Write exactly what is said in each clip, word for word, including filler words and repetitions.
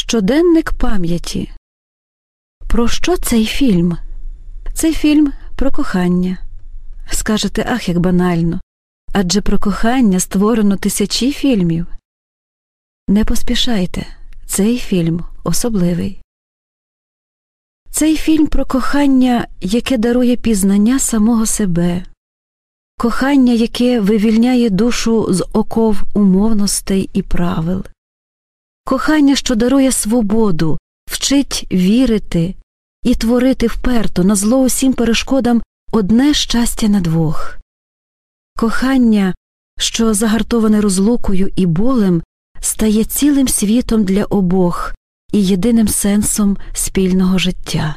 Щоденник пам'яті. Про що цей фільм? Цей фільм про кохання. Скажете, ах, як банально. Адже про кохання створено тисячі фільмів. Не поспішайте, цей фільм особливий. Цей фільм про кохання, яке дарує пізнання самого себе. Кохання, яке вивільняє душу з оков умовностей і правил. Кохання, що дарує свободу, вчить вірити і творити вперто на зло усім перешкодам одне щастя на двох. Кохання, що загартоване розлукою і болем, стає цілим світом для обох і єдиним сенсом спільного життя.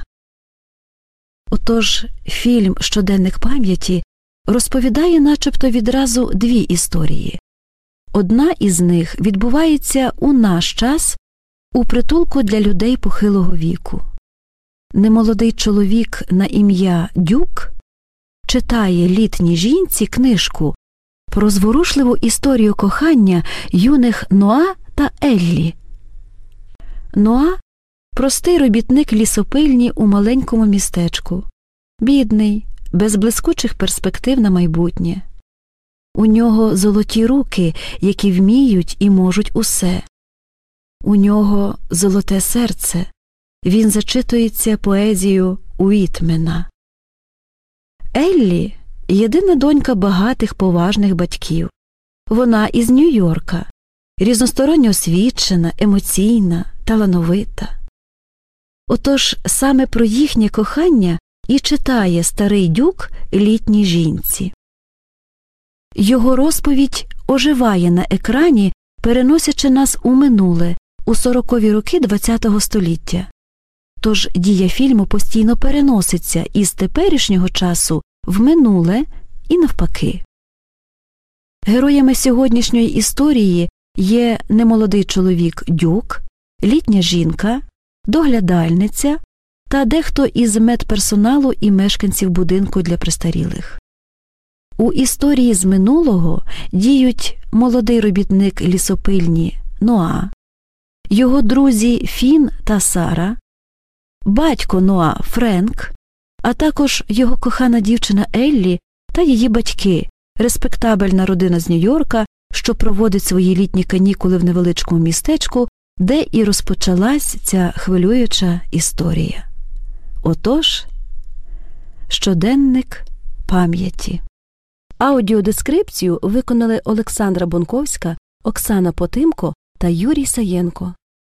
Отож, фільм «Щоденник пам'яті» розповідає начебто відразу дві історії. Одна із них відбувається у наш час у притулку для людей похилого віку. Немолодий чоловік на ім'я Дюк читає літній жінці книжку про зворушливу історію кохання юних Ноа та Еллі. Ноа – простий робітник лісопильні у маленькому містечку. Бідний, без блискучих перспектив на майбутнє. У нього золоті руки, які вміють і можуть усе. У нього золоте серце. Він зачитується поезією Уітмена. Еллі – єдина донька багатих поважних батьків. Вона із Нью-Йорка, різносторонньо освічена, емоційна, талановита. Отож, саме про їхнє кохання і читає старий Дюк літній жінці. Його розповідь оживає на екрані, переносячи нас у минуле, у сорокові роки ХХ століття. Тож дія фільму постійно переноситься із теперішнього часу в минуле і навпаки. Героями сьогоднішньої історії є немолодий чоловік Дюк, літня жінка, доглядальниця та дехто із медперсоналу і мешканців будинку для престарілих. У історії з минулого діють молодий робітник лісопильні Ноа, його друзі Фін та Сара, батько Ноа Френк, а також його кохана дівчина Еллі та її батьки, респектабельна родина з Нью-Йорка, що проводить свої літні канікули в невеличкому містечку, де і розпочалась ця хвилююча історія. Отож, «Щоденник пам'яті». Аудіодескрипцію виконали Олександра Бонковська, Оксана Потимко та Юрій Саєнко.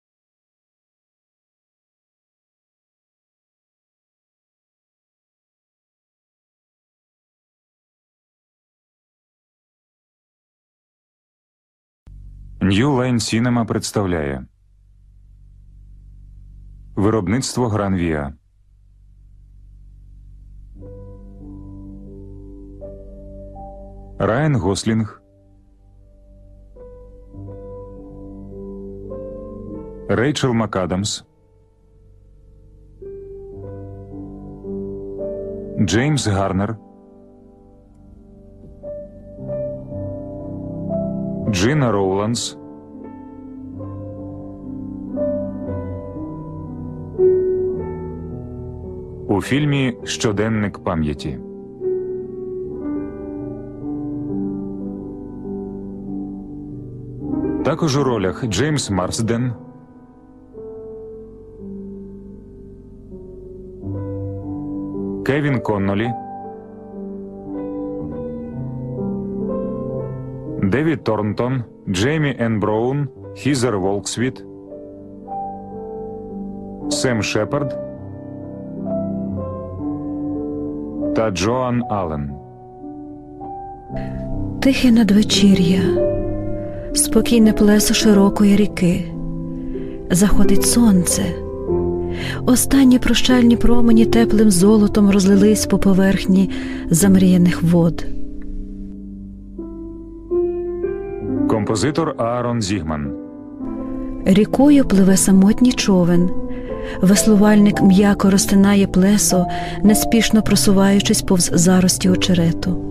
New Line Cinema представляє виробництво Гранвія. Райан Гослінг, Рейчел МакАдамс, Джеймс Гарнер, Джина Роуландс, у фільмі «Щоденник пам'яті». Також у ролях Джеймс Марсден, Кевін Коннолі, Девід Торнтон, Джеймі Енн Броун, Хізер Волксвіт, Сем Шепард та Джоан Аллен. Тихе надвечір'я, спокійне плесо широкої ріки. Заходить сонце. Останні прощальні промені теплим золотом розлились по поверхні замріяних вод. Композитор Аарон Зігман. Рікою пливе самотній човен. Веслувальник м'яко розтинає плесо, неспішно просуваючись повз зарості очерету.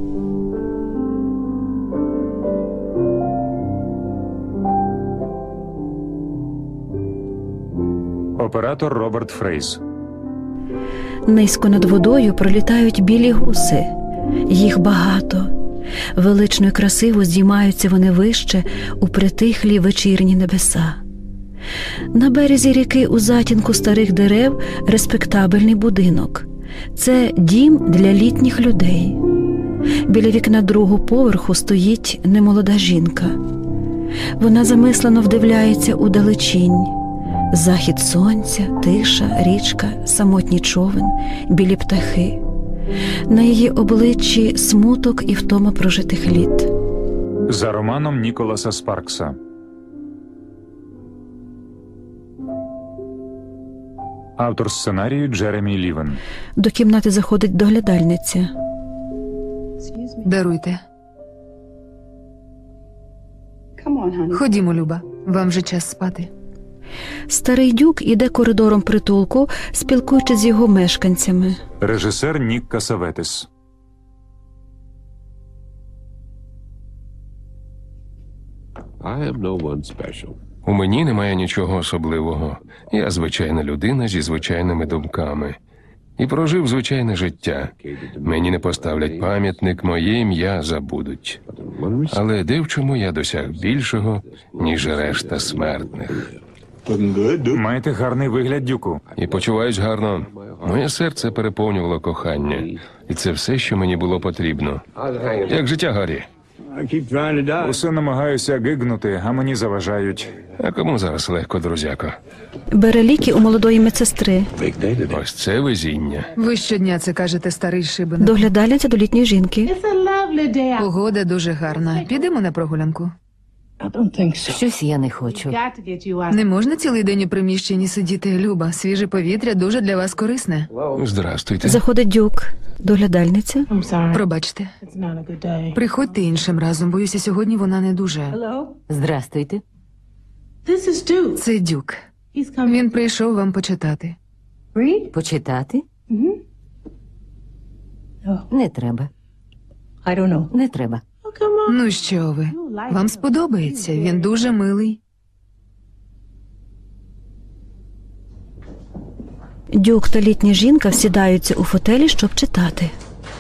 Оператор Роберт Фрейс. Низько над водою пролітають білі гуси. Їх багато. Велично й красиво здіймаються вони вище у притихлі вечірні небеса. На березі ріки у затінку старих дерев респектабельний будинок. Це дім для літніх людей. Біля вікна другого поверху стоїть немолода жінка. Вона замислено вдивляється у далечінь. Захід сонця, тиша, річка, самотній човен, білі птахи. На її обличчі смуток і втома прожитих літ. За романом Ніколаса Спаркса. Автор сценарію Джеремі Лівен. До кімнати заходить доглядальниця. Даруйте. Ходімо, Люба. Вам вже час спати. Старий дюк іде коридором притулку, спілкуючись з його мешканцями. Режисер Нік Касаветес. У мені немає нічого особливого. Я звичайна людина зі звичайними думками. І прожив звичайне життя. Мені не поставлять пам'ятник, моє ім'я забудуть. Але де в чому я досяг більшого, ніж решта смертних. Маєте гарний вигляд, дюку. І почуваюсь гарно. Моє серце переповнювало кохання. І це все, що мені було потрібно. Як життя, Гаррі? Усе намагаюся гигнути, а мені заважають. А кому зараз легко, друзяко? Бере ліки у молодої медсестри. Ось це везіння. Ви щодня це кажете, старий шибеник. Доглядальниця до літньої жінки. Погода дуже гарна. Підемо на прогулянку. Щось я не хочу. Не можна цілий день у приміщенні сидіти, Люба. Свіже повітря дуже для вас корисне. Здрастуйте. Заходить дюк. Доглядальниця. Пробачте. Приходьте іншим разом. Боюся, сьогодні вона не дуже. Здрастуйте. Це Дюк. Він прийшов вам почитати. Почитати? Не треба. Не треба. Ну що ви? Вам сподобається. Він дуже милий. Дюк та літня жінка всідаються у фотелі, щоб читати.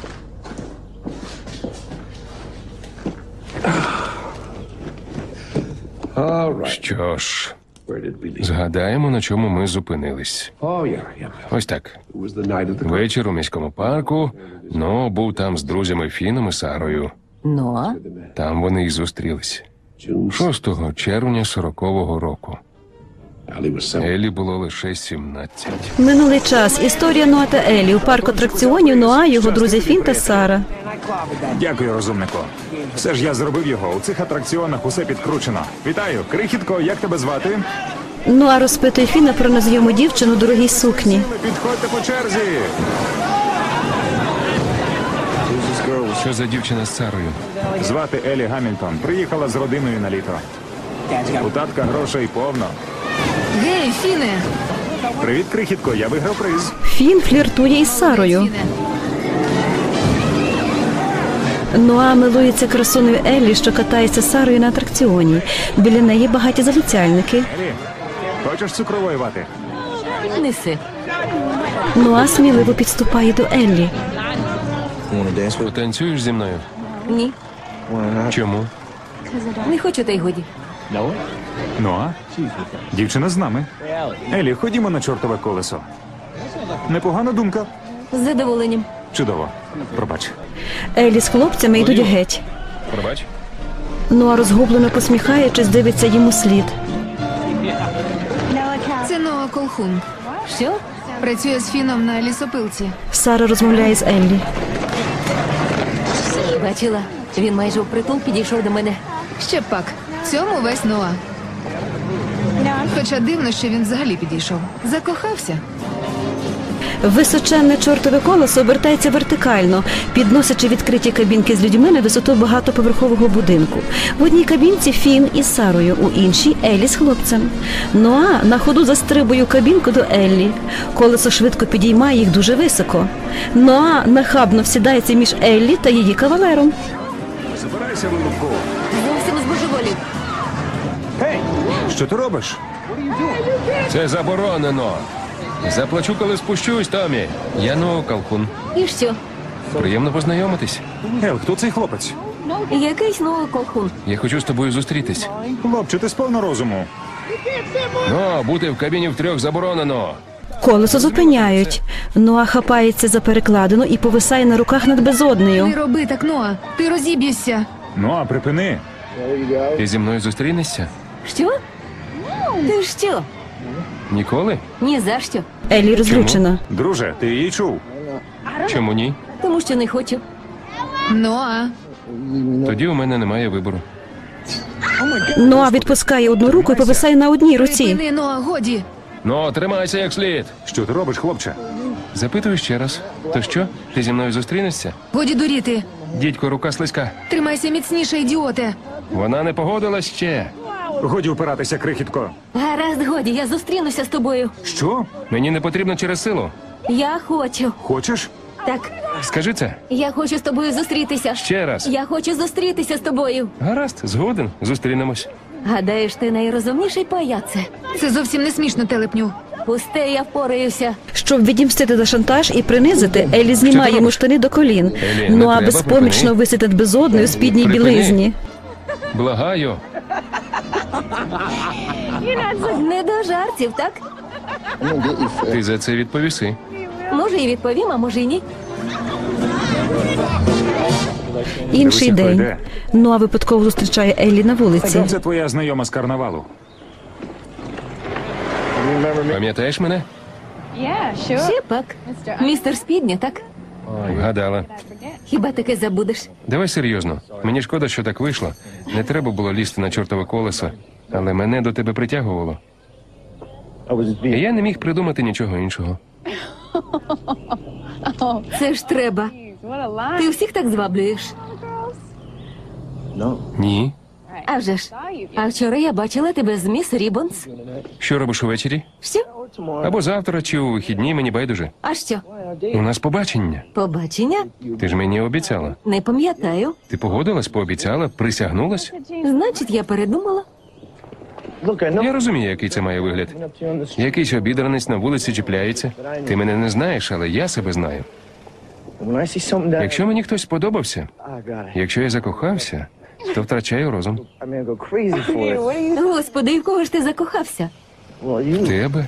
Що ж, згадаємо, на чому ми зупинились. Ось так. Вечір у міському парку. Ну, був там з друзями Фіном і Сарою. Ну, а? Там вони і зустрілись. шостого червня сорокового року. Елі було лише сімнадцять. Минулий час. Історія Ноа та Елі. У парку атракціонів Ноа, його друзі Фін та Сара. Дякую, розумнику. Все ж я зробив його. У цих атракціонах усе підкручено. Вітаю, крихітко, як тебе звати? Ноа розпитує Фіна про незнайому дівчину у дорогій сукні. Підходьте по черзі. Що за дівчина з Сарою? Звати Елі Гамільтон. Приїхала з родиною на літо. У татка грошей повно. Гей, Фіне! Привіт, крихітко, я виграв приз. Фін фліртує із Сарою. Фіне. Ноа милується красуною Еллі, що катається з Сарою на атракціоні. Біля неї багаті залицяльники. Елі, хочеш цукрової вати? Неси. Ноа сміливо підступає до Еллі. Потанцюєш зі мною? Ні. Чому? Не хочу, та й годі. Ну а? Дівчина з нами. Елі, ходімо на чортове колесо. Непогана думка. З задоволенням. Чудово. Пробач. Еллі з хлопцями йдуть геть. Пробач. Ноа розгублено посміхаючись, дивиться йому слід. Це Ноа Колхун. Що? Працює з Фіном на лісопилці. Сара розмовляє з Еллі. Бачила? Він майже впритул підійшов до мене. Ще б пак. В цьому весь Ноа. Хоча дивно, що він взагалі підійшов. Закохався. Височенне чортове колесо обертається вертикально, підносячи відкриті кабінки з людьми на висоту багатоповерхового будинку. В одній кабінці Фін із Сарою, у іншій Еллі з хлопцем. Ноа на ходу застрибує у кабінку до Еллі. Колесо швидко підіймає їх дуже високо. Ноа нахабно всідається між Еллі та її кавалером. Забирайся, вилупку. Зовсім збожеволів. Гей! Що ти робиш? Це заборонено. Заплачу, коли спущусь, Томі. Я Ноа Калкун. І що? Приємно познайомитись. Ел, хто цей хлопець? Якийсь Ноа Калкун. Я хочу з тобою зустрітись. Хлопче, ти сповна розуму. Ну, бути в кабіні втрьох заборонено. Колесо зупиняють. Ноа хапається за перекладину і повисає на руках над безоднею. Не роби так, Ноа. Ти розіб'єшся. Ну, а припини. Ти зі мною зустрінешся? Що? Ти що? Ніколи? Ні за що. Еллі розлючена. Друже, ти її чув? Чому ні? Тому що не хочу. Ноа. Тоді у мене немає вибору. Ноа відпускає одну руку і повисає на одній руці. Припини, Ноа, годі. Ну, тримайся як слід. Що ти робиш, хлопче? Запитую ще раз. То що? Ти зі мною зустрінешся? Годі дуріти. Дідько, рука слизька. Тримайся міцніше, ідіоте. Вона не погодилась ще. Годі впиратися, крихітко. Гаразд, годі, я зустрінуся з тобою. Що? Мені не потрібно через силу. Я хочу. Хочеш? Так, Скажи це я хочу з тобою зустрітися. ще раз. Я хочу зустрітися з тобою. Гаразд, згоден. Зустрінемось. Гадаєш, ти найрозумніший паяце? Це зовсім не смішно, телепню. Пусте, я впораюся. Щоб відімстити за шантаж і принизити, Еллі знімає йому робиш? штани до колін. Еллі, не Ноа треба, безпомічно припини. висить над безодною у спідній Припини. білизні. Благаю. Не до жартів, так? Ти за це відповіси. Може і відповім, а може й ні. Інший Дивися, хто день. йде. Ноа випадково зустрічає Еллі на вулиці. Це твоя знайома з карнавалу. Пам'ятаєш мене? Ще пак. Містер Спідня, так? Вгадала. Хіба таке забудеш? Давай серйозно. Мені шкода, що так вийшло. Не треба було лізти на чортове колесо, але мене до тебе притягувало. І я не міг придумати нічого іншого. Це ж треба. Ти всіх так зваблюєш. Ні. А вже ж. А вчора я бачила тебе з міс Рібонс. Що робиш увечері? Що? Або завтра, чи у вихідні, мені байдуже. А що? У нас побачення. Побачення? Ти ж мені обіцяла. Не пам'ятаю. Ти погодилась, пообіцяла, присягнулась? Значить, я передумала. Я розумію, який це має вигляд. Якийсь обідранець на вулиці чіпляється. Ти мене не знаєш, але я себе знаю. Якщо мені хтось сподобався, якщо я закохався, то втрачаю розум. Господи, і в кого ж ти закохався? Тебе?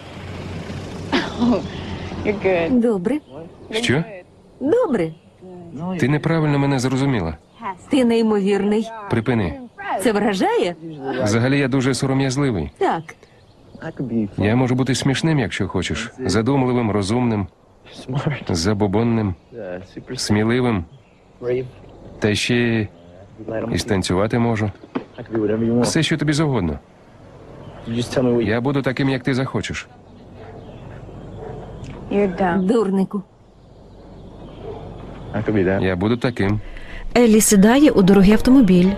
Добре. Що? Добре. Ти неправильно мене зрозуміла. Ти неймовірний. Припини. Це вражає? Взагалі я дуже сором'язливий. Так. Я можу бути смішним, якщо хочеш. Задумливим, розумним, забобонним, сміливим. Та ще і станцювати можу. Все, що тобі завгодно. Я буду таким, як ти захочеш. Дурнику. Я буду таким. Еллі сідає у дорогий автомобіль.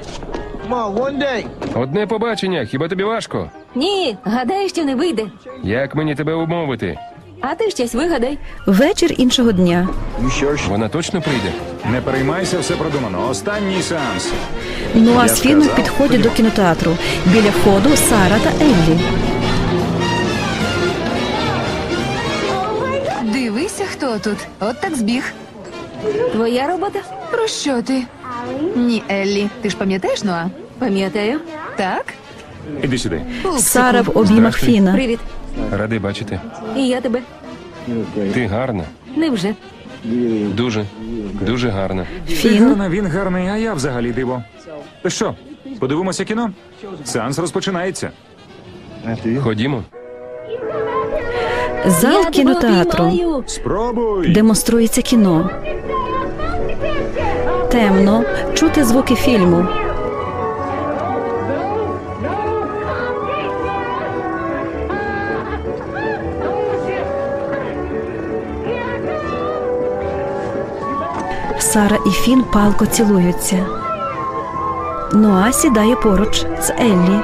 Одне побачення, хіба тобі важко? Ні, гадаю, що не вийде. Як мені тебе умовити? А ти щось вигадай. Вечір іншого дня. Вона точно прийде? Не переймайся, все продумано. Останній сеанс. Ноа Я з Фіном сказав, підходять до кінотеатру. Біля входу Сара та Еллі. Дивися, хто тут. От так збіг. Твоя робота? Про що ти? Ні, Еллі. Ти ж пам'ятаєш, Ноа? Пам'ятаю. Так? Іди сюди. Пупсику. Сара в обіймах Здрастуй. Фіна. Привіт. Радий бачити. І я тебе. Ти гарна. Невже? Дуже, дуже гарна. Ти Фін. гарна, він гарний, а я взагалі диво. То що, подивимося кіно? Сеанс розпочинається. Ходімо. Зал Я тебе кінотеатру. обіймаю. Спробуй! Демонструється кіно. Темно. Чути звуки фільму. Сара і Фін палко цілуються. Ноа сідає поруч з Еллі.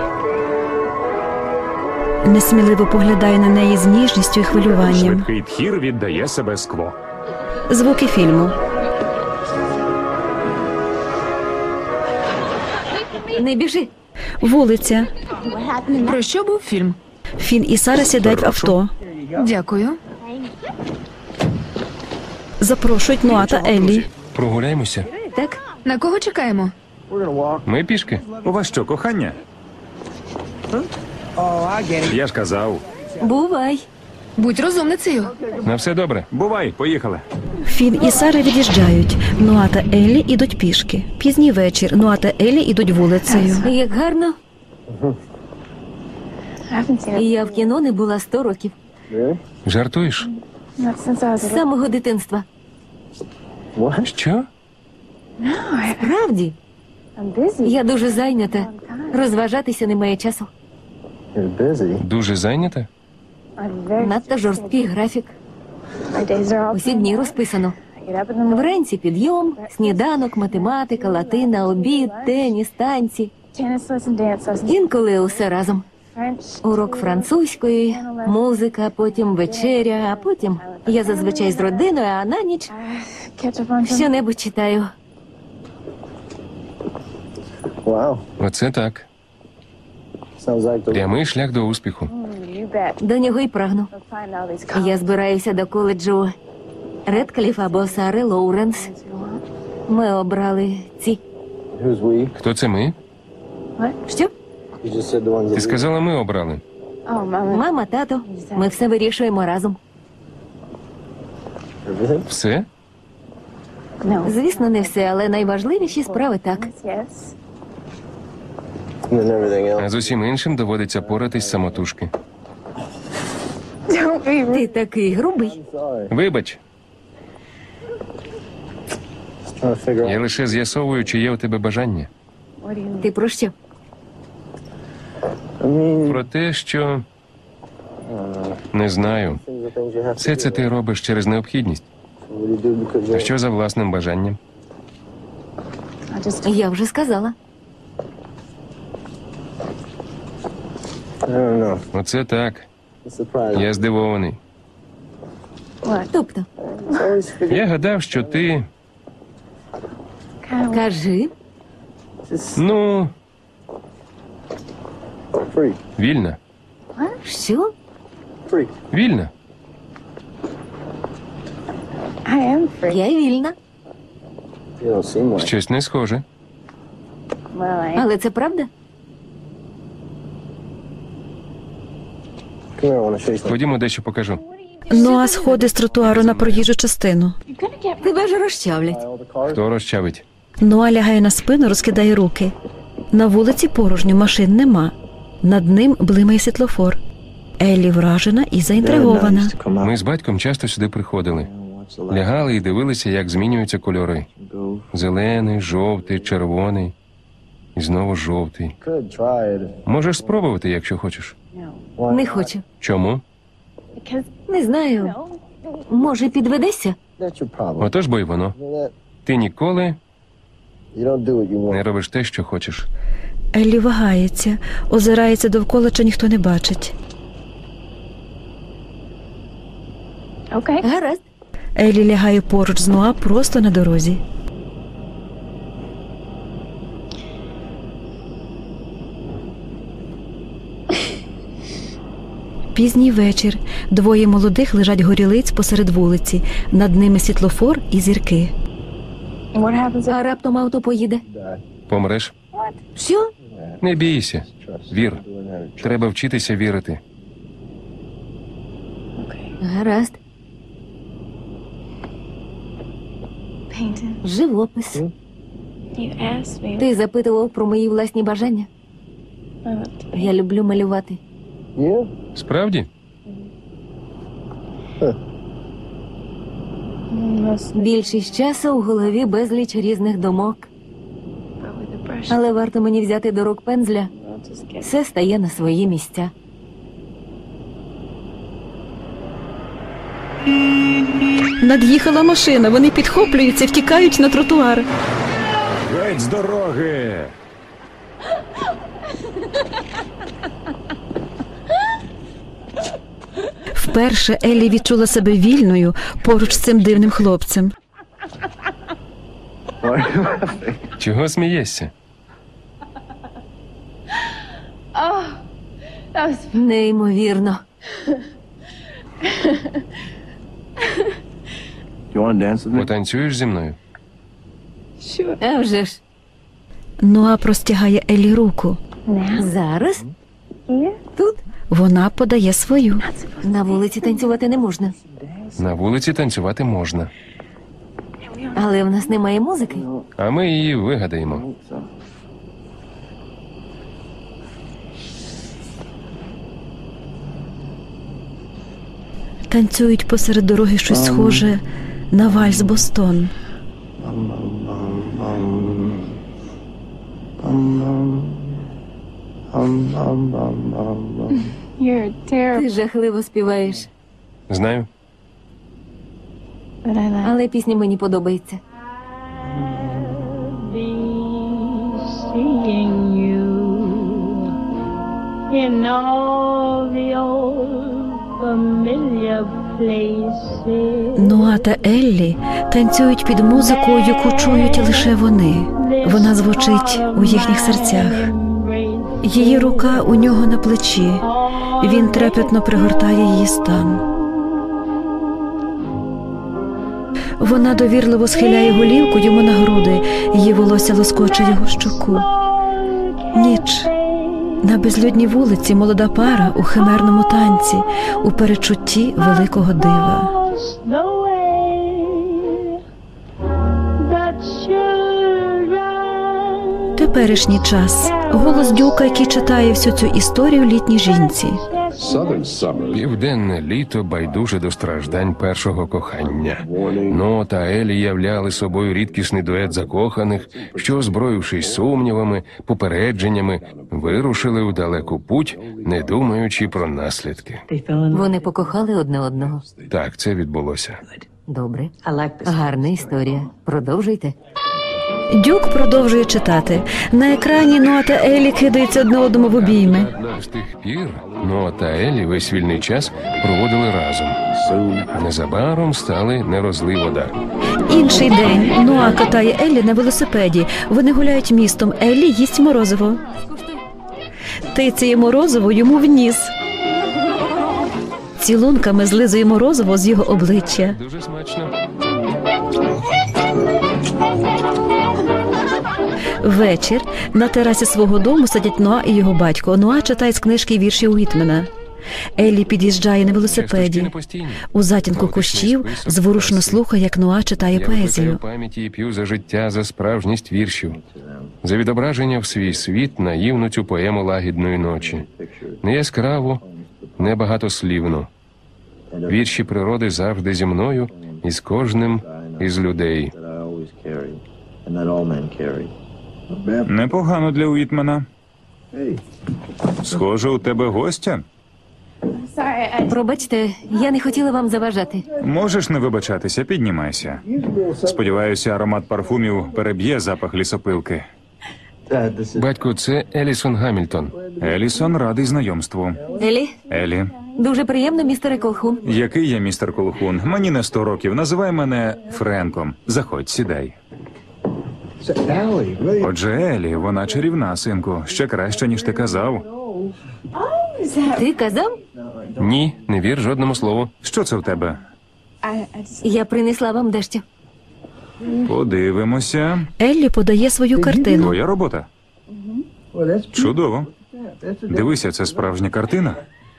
Несміливо поглядає на неї з ніжністю і хвилюванням. Швидкий тхір віддає себе скво. Звуки фільму. Не біжи. Вулиця. Про що був фільм? Фін і Сара сідають в авто. Дякую. Запрошують Ноа та Еллі. Прогуляємося. Так? На кого чекаємо? Ми пішки. У вас що, кохання? Я ж казав. Бувай. Будь розумницею. На все добре. Бувай, поїхали. Фін і Сара від'їжджають. Ноа та Еллі ідуть пішки. Пізній вечір. Ноа та Еллі ідуть вулицею. Як гарно. Я в кіно не була сто років. Жартуєш? З самого дитинства. Що? Правді? Я дуже зайнята. Розважатися немає часу. Дуже зайнята? Надто жорсткий графік. Усі дні розписано. Вранці підйом, сніданок, математика, латина, обід, теніс, танці. Інколи усе разом. Урок французької, музика, потім вечеря, а потім я зазвичай з родиною, а на ніч що-небудь читаю. Оце так. Прямий шлях до успіху. До нього й прагну. Я збираюся до коледжу Редкліф або Сари Лоуренс. Ми обрали ці. Хто це ми? Що? Ти сказала, ми обрали. Мама, тато. Ми все вирішуємо разом. Все? Звісно, не все, але найважливіші справи так. А з усім іншим доводиться поратись самотужки. Ти такий грубий. Вибач, я лише з'ясовую, чи є у тебе бажання. Ти про що? Про те, що... Не знаю. Все це ти робиш через необхідність. А що за власним бажанням? Я вже сказала. Оце так. Я здивований. Тобто, Я гадав, що ти... кажи, Ну... Вільна. що? Вільна. Я вільна. Щось не схоже. Але це правда? Ходімо, дещо покажу. Ноа сходить з тротуару на проїжджу частину. Тебе ж розчавлять. Хто розчавить? Ноа лягає на спину, розкидає руки. На вулиці порожньо, машин нема. Над ним блимає світлофор. Еллі вражена і заінтригована. Ми з батьком часто сюди приходили. Лягали і дивилися, як змінюються кольори. Зелений, жовтий, червоний. І знову жовтий. Можеш спробувати, якщо хочеш. Не хочу. Чому? Не знаю. Може, підведешся? Отож бо й воно. Ти ніколи не робиш те, що хочеш. Еллі вагається, озирається довкола, чи ніхто не бачить. Гаразд. Еллі лягає поруч з Ноа просто на дорозі. Пізній вечір. Двоє молодих лежать горілиць посеред вулиці. Над ними світлофор і зірки. А раптом авто поїде. Помреш? Що? Не бійся. Вір. Треба вчитися вірити. Гаразд. Живопис. Ти запитував про мої власні бажання? Я люблю малювати. Справді? Більшість часу у голові безліч різних думок. Але варто мені взяти до рук пензля, все стає на свої місця. Над'їхала машина, вони підхоплюються, втікають на тротуар. Геть з дороги! Вперше Еллі відчула себе вільною поруч з цим дивним хлопцем. Чого смієшся? Неймовірно. Потанцюєш зі мною? А вже ж. Ноа простягає Еллі руку. Зараз? Тут? Вона подає свою. На вулиці танцювати не можна. На вулиці танцювати можна. Але в нас немає музики. А ми її вигадаємо. Танцюють посеред дороги щось схоже на вальс Бостон. Ти жахливо співаєш. Знаю. Але пісня мені подобається. In all the old familiar places. Ноа та Еллі танцюють під музику, яку чують лише вони. Вона звучить у їхніх серцях. Її рука у нього на плечі. Він трепетно пригортає її стан. Вона довірливо схиляє голівку йому на груди. Її волосся лоскоче його щоку. Ніч. На безлюдній вулиці молода пара у химерному танці, у перечутті великого дива. Теперішній час. Голос Дюка, який читає всю цю історію літній жінці. Південне літо байдуже до страждань першого кохання. Ноа та Еллі являли собою рідкісний дует закоханих, що, озброївшись сумнівами, попередженнями, вирушили у далеку путь, не думаючи про наслідки. Вони покохали одне одного. Так, це відбулося. Добре. Гарна історія. Продовжуйте. Дюк продовжує читати. На екрані Ноа та Еллі кидаються одне одному в обійми. З тих пір Ноа та Еллі весь вільний час проводили разом. А незабаром стали не розлий вода. Інший день. Ноа катає Еллі на велосипеді. Вони гуляють містом. Еллі їсть морозиво. Тицяє морозиво йому в ніс. Цілунками злизує морозиво з його обличчя. Дуже смачно. Вечір. На терасі свого дому сидять Ноа і його батько. Ноа читає з книжки вірші Уітмена. Еллі під'їжджає на велосипеді. У затінку кущів зворушно слухає, як Ноа читає Я поезію. викликаю пам'яті і п'ю за життя, за справжність віршів. За відображення в свій світ наївну цю поему лагідної ночі. Не яскраву, не багатослівну. Вірші природи завжди зі мною і з кожним із людей. Непогано для Уітмена. Схоже, у тебе гостя. Пробачте, я не хотіла вам заважати. Можеш не вибачатися, піднімайся. Сподіваюся, аромат парфумів переб'є запах лісопилки. Батько, це Елісон Гамільтон. Елісон, радий знайомству. Елі, Елі, дуже приємно, містере Колхун. який я містер Колхун? Мені не сто років. Називай мене Френком. Заходь, сідай. Отже, Елі, вона чарівна, синку. Ще краще, ніж ти казав. Ти казав? Ні, не вір жодному слову. Що це в тебе? Я принесла вам дещо. Подивимося. Еллі подає свою картину. Твоя робота. Чудово. Дивися, це справжня картина.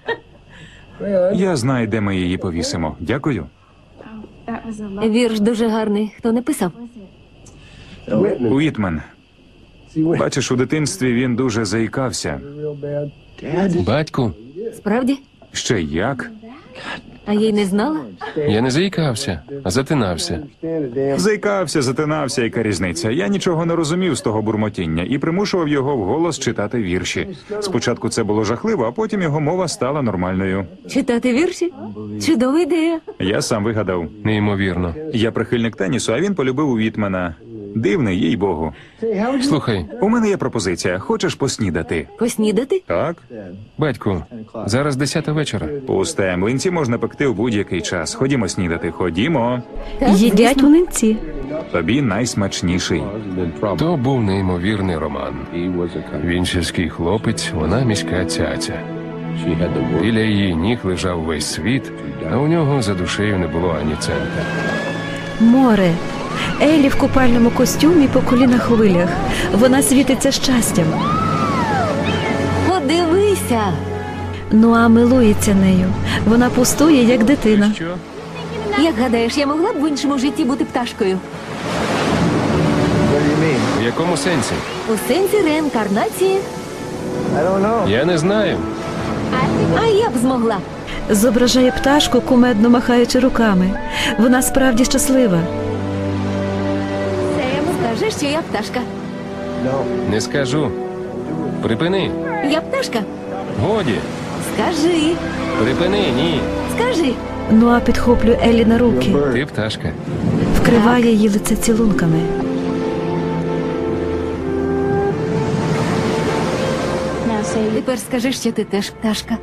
Я знаю, де ми її повісимо. Дякую. Вірш дуже гарний. Хто не писав? Уітмен. Бачиш, у дитинстві він дуже заїкався. Батьку, Справді? Ще як? А я й не знала? я не заїкався, а затинався. Заїкався, затинався, яка різниця. Я нічого не розумів з того бурмотіння і примушував його вголос читати вірші. Спочатку це було жахливо, а потім його мова стала нормальною. Читати вірші? Чудова ідея. Я сам вигадав. Неймовірно. Я прихильник тенісу, а він полюбив Уітмена. Дивний, їй богу. Слухай, У мене є пропозиція. Хочеш поснідати? Поснідати? Так? батьку, зараз десята вечора. Пусте, млинці можна пекти у будь-який час. Ходімо снідати, ходімо. Так, Їдять звісно. млинці. Тобі найсмачніший. То був неймовірний роман. Він сільський хлопець, вона міська цяця. Біля її ніг лежав весь світ, а у нього за душею не було ані цента. Море. Еллі в купальному костюмі по коліна хвилях. Вона світиться щастям. Подивися! Нуа милується нею. Вона пустує, як дитина. Що? Як гадаєш, я могла б в іншому житті бути пташкою? У якому сенсі? У сенсі реінкарнації? Я не знаю. А я б змогла. Зображає пташку, кумедно махаючи руками. Вона справді щаслива. Скажи, що я пташка. Не скажу. Припини. Я пташка. Годі. Скажи. Припини, ні. Скажи. Нуа підхоплює Еллі на руки, Ти пташка. вкриває її лице цілунками. Now say Тепер скажи, що ти теж пташка.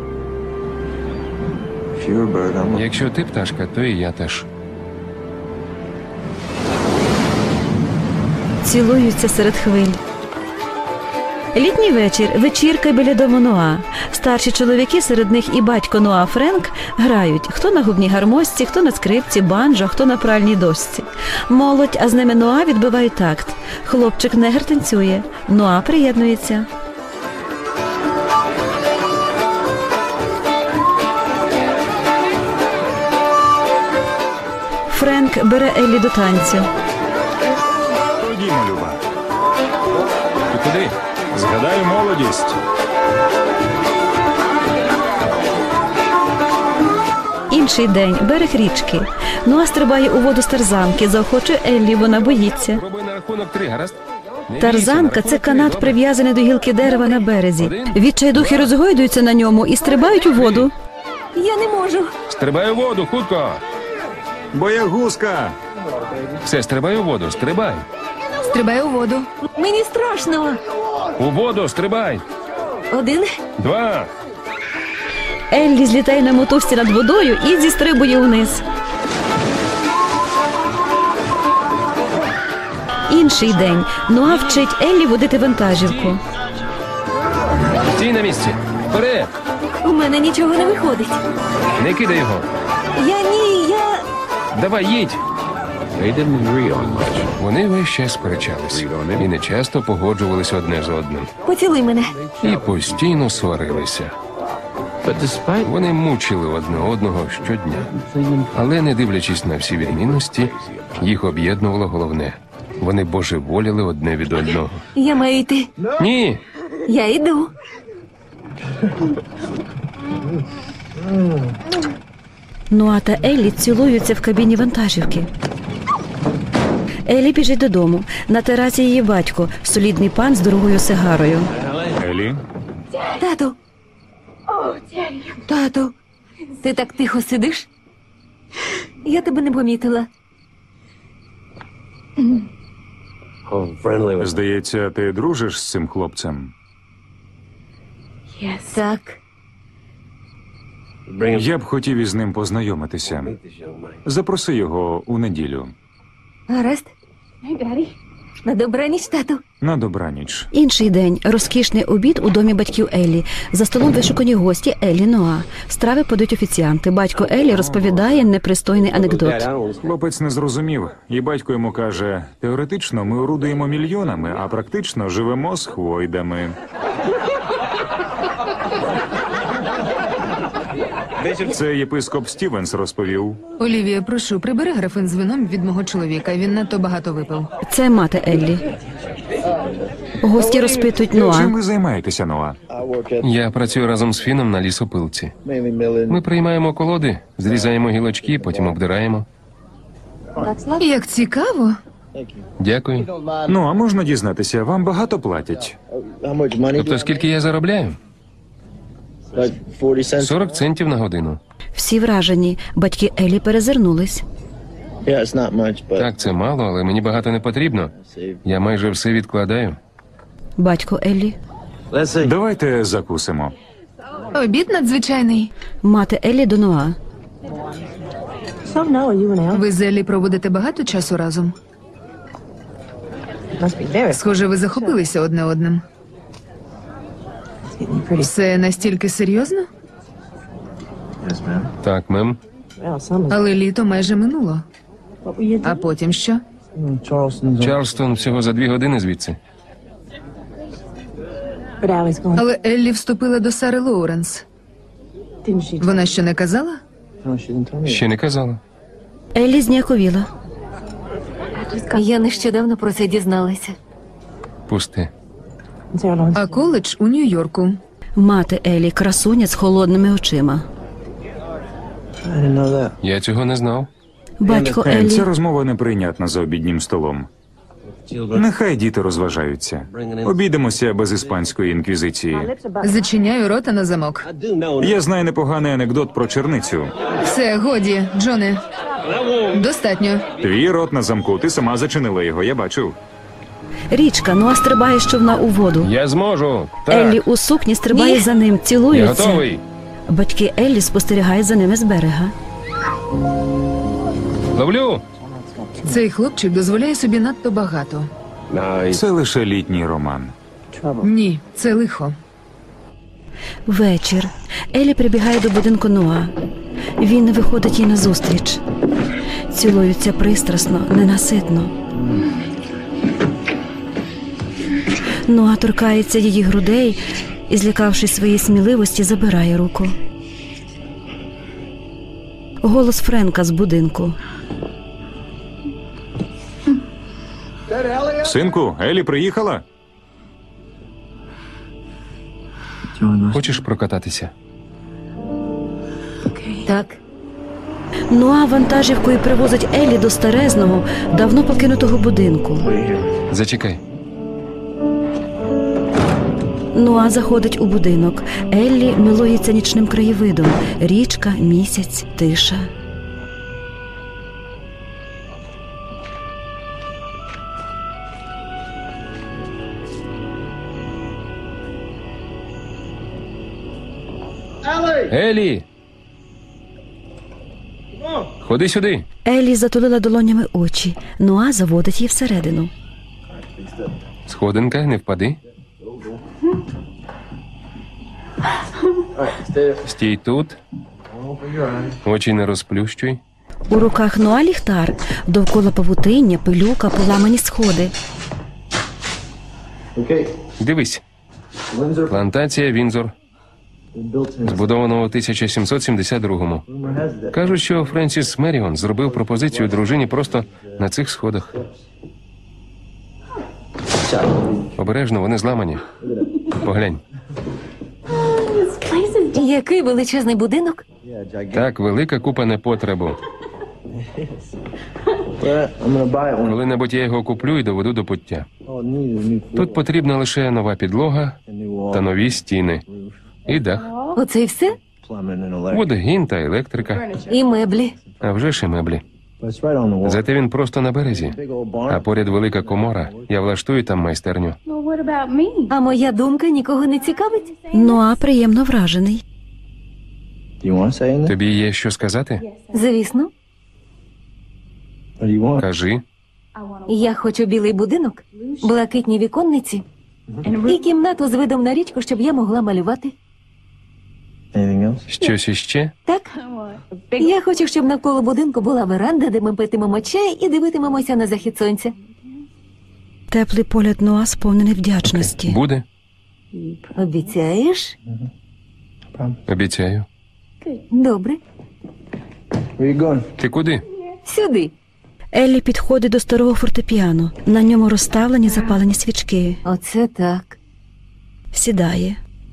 Якщо ти пташка, то і я теж. Цілуються серед хвиль. Літній вечір, вечірка біля дому Нуа. Старші чоловіки, серед них і батько Нуа Френк, грають. Хто на губній гармошці, хто на скрипці, банджо, хто на пральній дошці. Молодь, а з ними Нуа відбивають такт. Хлопчик-негр танцює. Нуа приєднується. Френк бере Еллі до танцю. Ходімо, Люба. Ти куди? Згадаю молодість. Інший день, берег річки. Нуа стрибає у воду з тарзанки, заохочує Еллі, вона боїться. Пробуй на рахунок три, гаразд? Не бійся, Тарзанка на – це рахунок три, канат, добре? прив'язаний до гілки дерева на березі. Один. Відчайдухи розгойдуються на ньому і стрибають у воду. Я не можу. Стрибай у воду, хутко! Боягузка! Все, стрибай у воду, стрибай! Стрибай у воду. Мені страшно. У воду, стрибай! Один. Два! Еллі злітає на мотузці над водою і зістрибує вниз. Інший день. Нуа вчить Еллі водити вантажівку. Стій на місці! Вперед! У мене нічого не виходить. Не кидай його! Я ні, я... Давай, їдь! Вони весь час сперечались і нечасто погоджувалися одне з одним. Поцілуй мене. І постійно сварилися. Вони мучили одне одного щодня. Але, не дивлячись на всі відмінності, їх об'єднувало головне. Вони божеволіли одне від одного. Я маю йти. Ні! Я йду. Нуа та Еллі цілуються в кабіні вантажівки. Еллі біжить додому. На терасі її батько, солідний пан з дорогою сигарою. Елі? Тату. Тату. Ти так тихо сидиш? Я тебе не помітила. Здається, ти дружиш з цим хлопцем? Так. Я б хотів із ним познайомитися. Запроси його у неділю. Гаразд. На добраніч, тату. На добраніч. Інший день. Розкішний обід у домі батьків Еллі. За столом вишукані гості Еллі Нуа. Страви подають офіціанти. Батько Еллі розповідає непристойний анекдот. Хлопець не зрозумів, і батько йому каже, теоретично ми орудуємо мільйонами, а практично живемо з хвойдами. Це єпископ Стівенс розповів. Олівія, прошу, прибери графин з вином від мого чоловіка. Він надто багато випив. Це мати Еллі. Гості розпитують Чим Нуа. ви займаєтеся, Ноа? Я працюю разом з Фіном на лісопилці. Ми приймаємо колоди, зрізаємо гілочки, потім обдираємо. Як цікаво. Дякую. Ну, а можна дізнатися, вам багато платять? Тобто, скільки я заробляю? сорок центів на годину. Всі вражені. Батьки Еллі перезирнулись. Так, це мало, але мені багато не потрібно. Я майже все відкладаю. Батько Еллі. Давайте закусимо. Обід надзвичайний. Мати Еллі до Нуа. Ви з Еллі проводите багато часу разом? Схоже, ви захопилися одне одним. Все настільки серйозно? Так, мем. Але літо майже минуло. А потім що? Чарльстон всього за дві години звідси. Але Еллі вступила до Сари Лоуренс. Вона що не казала? Ще не казала. Еллі зніяковіла. Я нещодавно про це дізналася. Пусти. А коледж у Нью-Йорку. Мати Еллі красуня з холодними очима. Я цього не знав. Батько Ен, Еллі ця розмова неприйнятна за обіднім столом. Нехай діти розважаються. Обійдемося без іспанської інквізиції. Зачиняю рота на замок. Я знаю непоганий анекдот про черницю. Все, годі, Джоне. Достатньо. Твій рот на замку, ти сама зачинила його, я бачив. Річка, Ноа стрибає з човна у воду. Я зможу. Так. Еллі у сукні стрибає Ні. за ним, Я цілуються. готовий. Батьки Еллі спостерігають за ними з берега. Ловлю. Цей хлопчик дозволяє собі надто багато. Це лише літній роман. Ні, це лихо. Вечір. Еллі прибігає до будинку Ноа. Він не виходить їй назустріч. Цілуються пристрасно, ненаситно. Ноа торкається її грудей і, злякавшись своєї сміливості, забирає руку. Голос Френка з будинку. Синку, Елі приїхала? Хочеш прокататися? Так. Ноа вантажівкою привозить Еллі до старезного, давно покинутого будинку. Зачекай. Ноа заходить у будинок. Еллі милується нічним краєвидом. Річка, місяць, тиша. Елі! Ходи сюди. Еллі затулила долонями очі. Ноа заводить її всередину. Сходинка, не впади. Стій тут. Очі не розплющуй. У руках Ноа ліхтар. Довкола павутиння, пилюка, поламані сходи. Дивись. Плантація Вінзор. Збудовано у тисяча сімсот сімдесят другому. Кажуть, що Френсіс Меріон зробив пропозицію дружині просто на цих сходах. Обережно, вони зламані. Поглянь. Який величезний будинок? Так, велика купа непотребу. Коли-небудь я його куплю і доведу до пуття. Тут потрібна лише нова підлога та нові стіни. І дах. Оце і все? Водогін та електрика. І меблі. А вже ж і меблі. Зате він просто на березі. А поряд велика комора. Я влаштую там майстерню. Well, what about me? А моя думка нікого не цікавить? Ноа приємно вражений. Тобі є що сказати? Звісно. Кажи. Я хочу білий будинок, блакитні віконниці і кімнату з видом на річку, щоб я могла малювати. Щось іще? Так? Я хочу, щоб навколо будинку була веранда, де ми питимемо чай і дивитимемося на захід сонця. Теплий погляд Ноа сповнений вдячності. Буде? Обіцяєш? Обіцяю. Добре. Ти куди? Сюди. Еллі підходить до старого фортепіано. На ньому розставлені запалені свічки. Оце так. Сідає.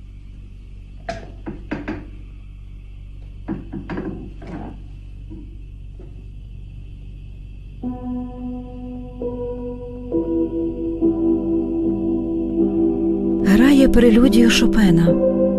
Грає прелюдію Шопена.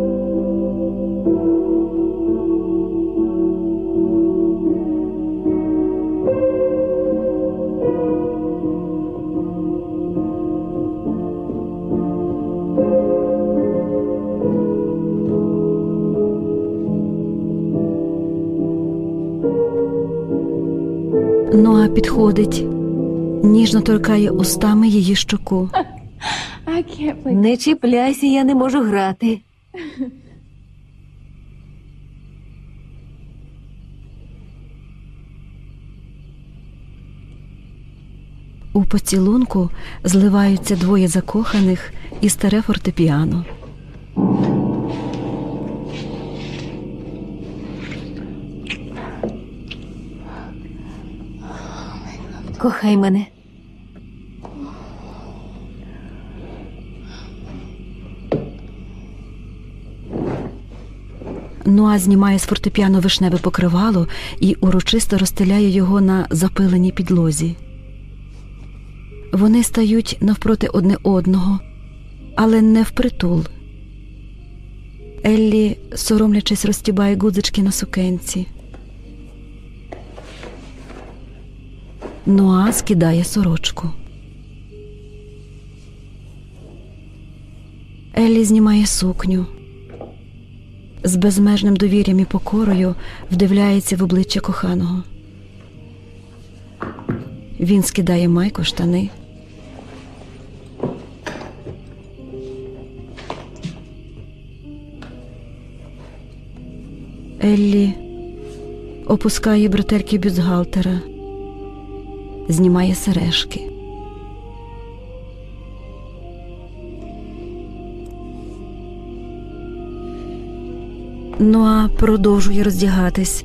Ноа підходить, ніжно торкає устами її щоку. I can't play. Не чіпляйся, я не можу грати. У поцілунку зливаються двоє закоханих і старе фортепіано. Кохай мене. Ноа знімає з фортепіано вишневе покривало і урочисто розстеляє його на запиленій підлозі. Вони стають навпроти одне одного, але не впритул. Еллі, соромлячись, розтібає гудзички на сукенці. Ноа скидає сорочку. Еллі знімає сукню. З безмежним довір'ям і покорою вдивляється в обличчя коханого. Він скидає майку, штани. Еллі опускає бретельки бюстгальтера, знімає сережки. Ноа продовжує роздягатись.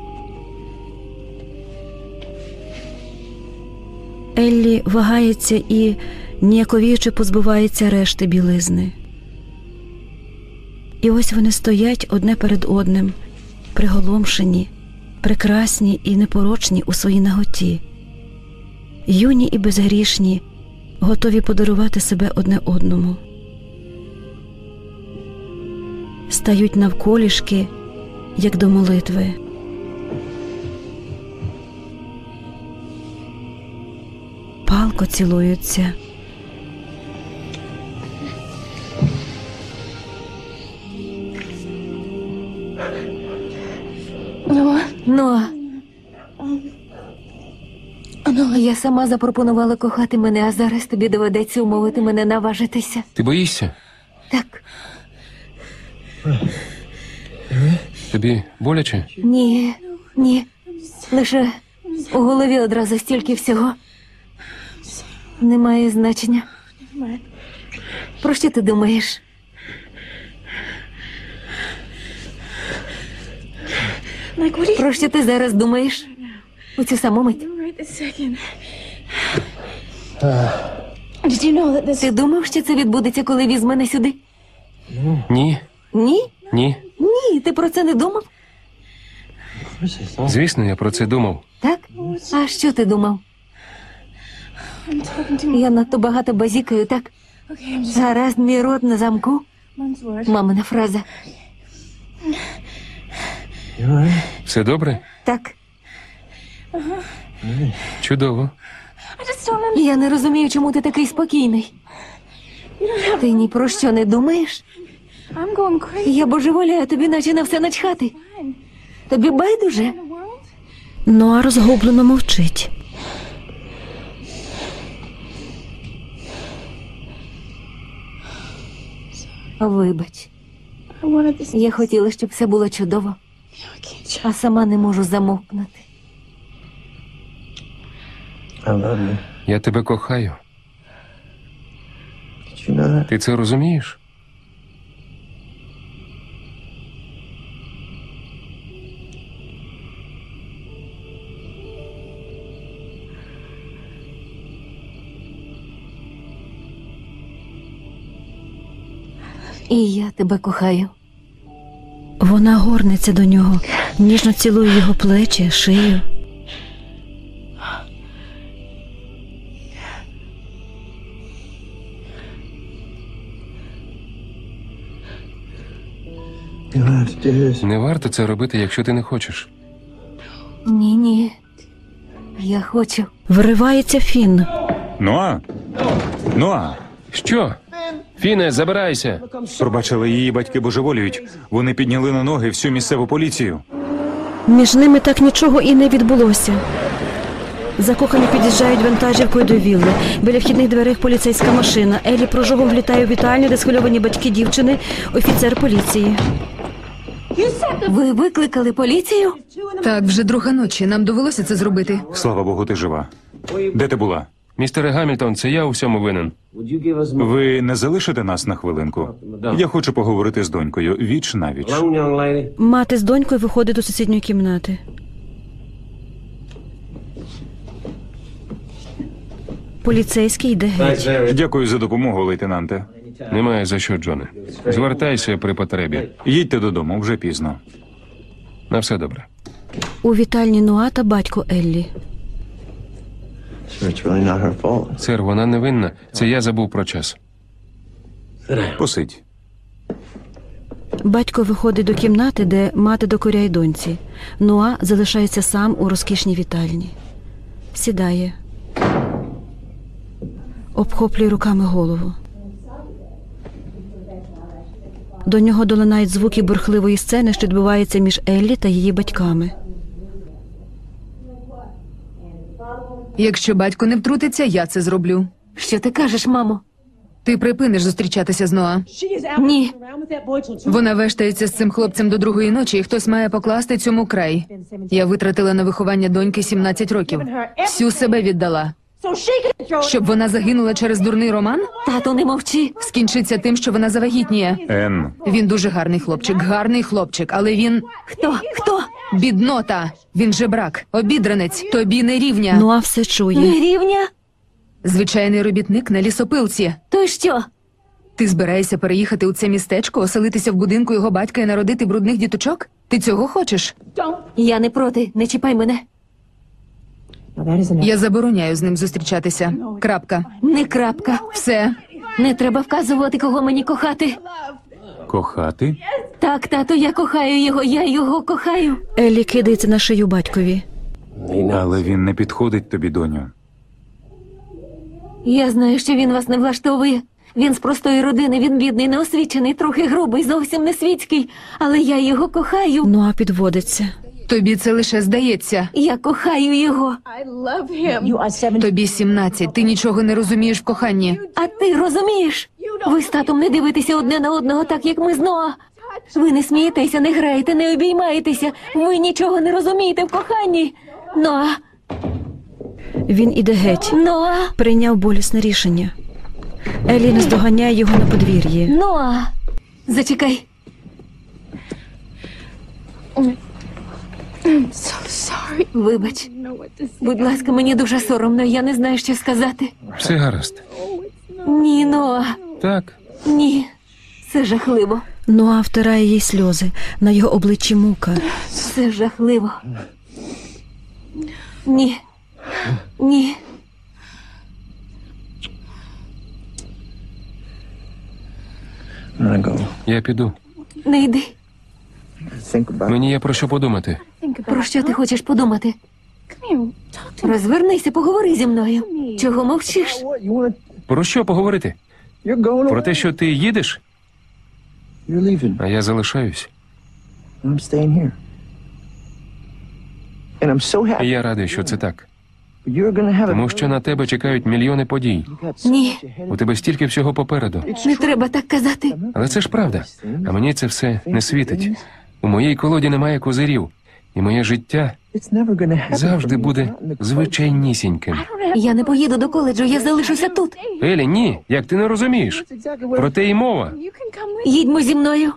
Еллі вагається і, ніяковіючи, позбувається решти білизни. І ось вони стоять одне перед одним, приголомшені, прекрасні і непорочні у своїй наготі, юні і безгрішні, готові подарувати себе одне одному. Стають навколішки, як до молитви. Палко цілуються. Ноа. Я сама запропонувала кохати мене, а зараз тобі доведеться умовити мене наважитися. Ти боїшся? Так. Тобі боляче? Ні, ні. Лише у голові одразу стільки всього. Немає значення. Про що ти думаєш? Про що ти зараз думаєш? У цю саму мить? Ти думав, що це відбудеться, коли віз мене сюди? Ні. Ні? Ні. Ні, ти про це не думав? Звісно, я про це думав. Так? А що ти думав? Я надто багато базікаю, так? Гаразд, мій рот на замку. Мамина фраза. Все добре? Так. Чудово. Я не розумію, чому ти такий спокійний. Ти ні про що не думаєш? Я божеволію, тобі наче на все начхати. Тобі байдуже? Ноа розгублено мовчить. Вибач. Я хотіла, щоб все було чудово, а сама не можу замовкнути. Я тебе кохаю. Ти це розумієш? І я тебе кохаю. Вона горниться до нього, ніжно цілує його плечі, шию. Не варто це робити, якщо ти не хочеш. Ні-ні. Я хочу. Виривається Фін. Ноа? Ноа? Що? Фіне, забирайся. Пробачили, її батьки божеволіють. Вони підняли на ноги всю місцеву поліцію. Між ними так нічого і не відбулося. Закохані під'їжджають вантажівкою до вілли. Біля вхідних дверей поліцейська машина. Еллі прожогом влітає у вітальню, де схвильовані батьки дівчини, офіцер поліції. Ви викликали поліцію? Так, вже друга ночі. Нам довелося це зробити. Слава Богу, ти жива. Де ти була? Містере Гамільтон, це я у всьому винен. Ви не залишите нас на хвилинку? Я хочу поговорити з донькою віч на віч. Мати з донькою виходить до сусідньої кімнати. Поліцейський йде геть. Дякую за допомогу, лейтенанте. Немає за що, Джоне. Звертайся при потребі. Їдьте додому, вже пізно. На все добре. У вітальні Ноа та батько Еллі. Сер, вона не винна. Це я забув про час. Посидь. Батько виходить до кімнати, де мати докоряє доньці. Ноа залишається сам у розкішній вітальні. Сідає. Обхоплює руками голову. До нього долинають звуки бурхливої сцени, що відбувається між Еллі та її батьками. Якщо батько не втрутиться, я це зроблю. Що ти кажеш, мамо? Ти припиниш зустрічатися з Ноа. Ні. Вона вештається з цим хлопцем до другої ночі, і хтось має покласти цьому край. Я витратила на виховання доньки сімнадцять років. Всю себе віддала. Щоб вона загинула через дурний роман? Тату, не мовчи. Скінчиться тим, що вона завагітніє. Ен, Він дуже гарний хлопчик, гарний хлопчик, але він... Хто? Хто? Біднота. Він жебрак, обідранець, тобі не рівня. Ноа все чує. Не рівня? Звичайний робітник на лісопилці. То й що? Ти збираєшся переїхати у це містечко, оселитися в будинку його батька і народити брудних діточок? Ти цього хочеш? Я не проти, не чіпай мене. Я забороняю з ним зустрічатися. Крапка. Не крапка. Все. Не треба вказувати, кого мені кохати. кохати? Так, тату, я кохаю його, я його кохаю. Еллі кидається на шию батькові. Але він не підходить тобі, доню. Я знаю, що він вас не влаштовує. Він з простої родини, він бідний, неосвічений, трохи грубий, зовсім не світський. Але я його кохаю. Ноа підводиться. Тобі це лише здається. Я кохаю його. Тобі сімнадцять, ти нічого не розумієш в коханні. А ти розумієш? Ви з татом не дивитеся одне на одного так, як ми з Ноа. Ви не смієтеся, не граєте, не обіймаєтеся. Ви нічого не розумієте в коханні. Ноа, Він іде геть. Ноа, Прийняв болісне рішення. Еллі наздоганяє його на подвір'ї. Ноа. Зачекай. Вибач. Будь ласка, мені дуже соромно, я не знаю, що сказати. Все гаразд. Ні, Ноа, Так. ні. Це жахливо. Ноа втирає їй сльози. На його обличчі мука. Це жахливо. Ні. Ні. Я піду. Не йди. Мені є про що подумати. Про що ти хочеш подумати? Розвернися, поговори зі мною. Чого мовчиш? Про що поговорити? Про те, що ти їдеш, а я залишаюсь. І я радий, що це так. Тому що на тебе чекають мільйони подій. Ні, У тебе стільки всього попереду. не треба так казати. Але це ж правда. А мені це все не світить. У моїй колоді немає козирів. І моє життя завжди буде звичайнісіньким. Я не поїду до коледжу, я залишуся тут. Елі, ні, як ти не розумієш. Про те й мова. Їдьмо зі мною.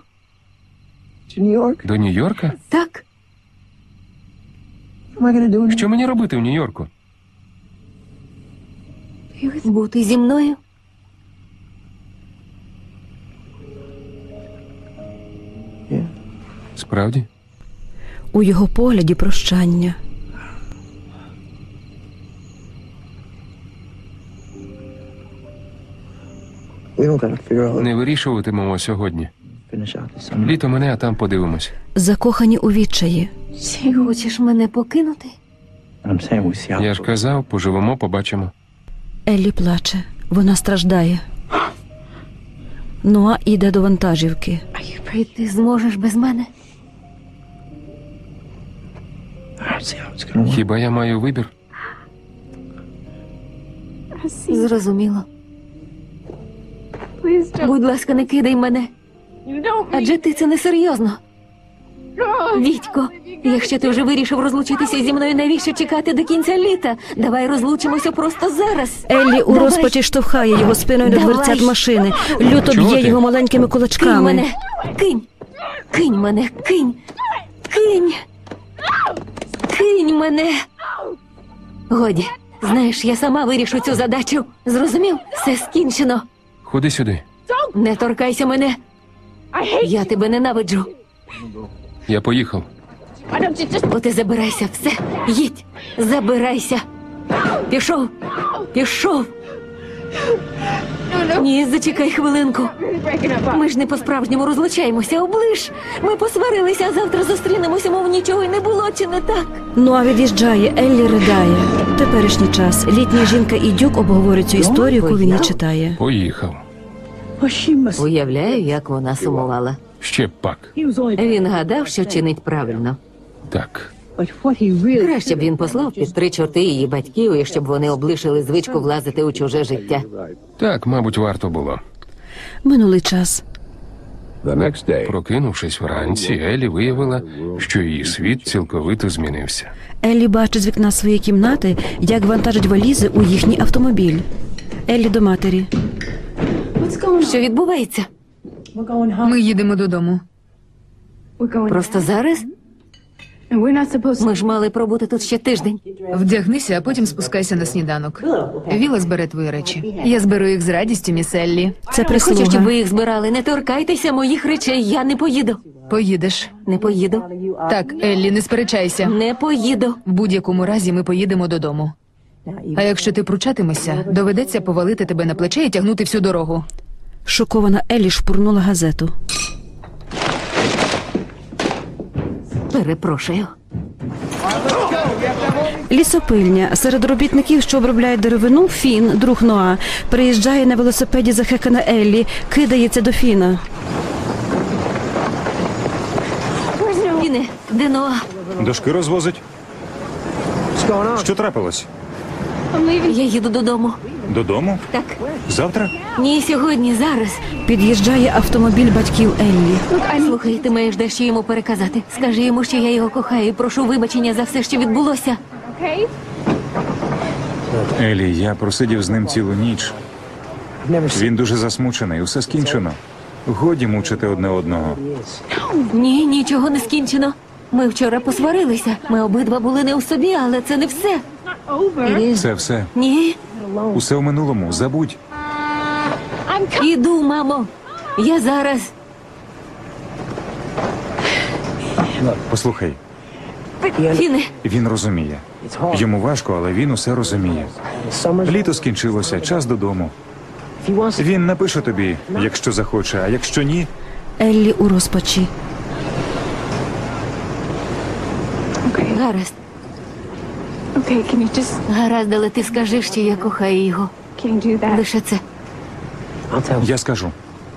До Нью-Йорка? Так, Що мені робити в Нью-Йорку? бути зі мною. Справді? У його погляді прощання. Не вирішуватимемо сьогодні. Літо мене, а там подивимось. Закохані у відчаї. Хочеш мене покинути? Я ж казав, поживемо, побачимо. Еллі плаче. Вона страждає. Ноа іде до вантажівки. І ти зможеш без мене? Хіба я маю вибір? Зрозуміло. Будь ласка, не кидай мене. Адже ти це несерйозно. Вітько, Якщо ти вже вирішив розлучитися зі мною, навіщо чекати до кінця літа? Давай розлучимося просто зараз. Еллі у Давай. розпачі штовхає його спиною до Давай. дверцят машини. Люто Чого б'є ти? його маленькими Кинь кулачками. мене, кинь, кинь мене, кинь, кинь, кинь мене. Годі, знаєш, я сама вирішу цю задачу. Зрозумів? Все скінчено. Ходи сюди. Не торкайся мене. Я тебе ненавиджу. Я поїхав. От і забирайся, все, їдь, забирайся. Пішов, пішов. Ні, зачекай хвилинку. Ми ж не по-справжньому розлучаємося, оближ. Ми посварилися, а завтра зустрінемося, мов нічого й не було, чи не так? Ну а від'їжджає, Еллі ридає. Теперішній час. Літня жінка і Дюк обговорюють цю історію, яку він не читає. Поїхав. Уявляю, як вона сумувала. Ще б пак. Він гадав, що чинить правильно. Так. Краще б він послав під три чорти її батьків, і щоб вони облишили звичку влазити у чуже життя. Так, мабуть, варто було. Минулий час. Прокинувшись вранці, Елі виявила, що її світ цілковито змінився. Еллі бачить з вікна своєї кімнати, як вантажать валізи у їхній автомобіль. Еллі до матері. Що відбувається? Ми їдемо додому. Просто зараз? Ми ж мали пробути тут ще тиждень. Вдягнися, а потім спускайся на сніданок. Віла збере твої речі. Я зберу їх з радістю, міс Еллі. Це Хочу, щоб прислуга. ви їх збирали. Не торкайтеся моїх речей, я не поїду. Поїдеш. Не поїду. Так, Еллі, не сперечайся. Не поїду. В будь-якому разі ми поїдемо додому. А якщо ти пручатимешся, доведеться повалити тебе на плече і тягнути всю дорогу. Шокована Еллі шпурнула газету. Перепрошую. Лісопильня. Серед робітників, що обробляють деревину, Фін, друг Ноа, приїжджає на велосипеді захекана Еллі, кидається до Фіна. Фіне, де Ноа? Дошки розвозить. Що трапилось? Я їду додому. Додому? Так. Завтра? Ні, сьогодні, зараз. Під'їжджає автомобіль батьків Еллі. Слухай, ти маєш дещо йому переказати. Скажи йому, що я його кохаю і прошу вибачення за все, що відбулося. Елі, я просидів з ним цілу ніч. Він дуже засмучений, усе скінчено. Годі мучити одне одного. Ні, нічого не скінчено. Ми вчора посварилися. Ми обидва були не у собі, але це не все. Це все. Ні, Усе в минулому. Забудь. іду, мамо. Я зараз. Послухай, Фіне, він розуміє. Йому важко, але він усе розуміє. Літо скінчилося, час додому. Він напише тобі, якщо захоче, а якщо ні, Еллі у розпачі. гаразд. Okay, can you just Гаразд, але ти скажи, що я кохаю його. can you do that? Лише це. я скажу.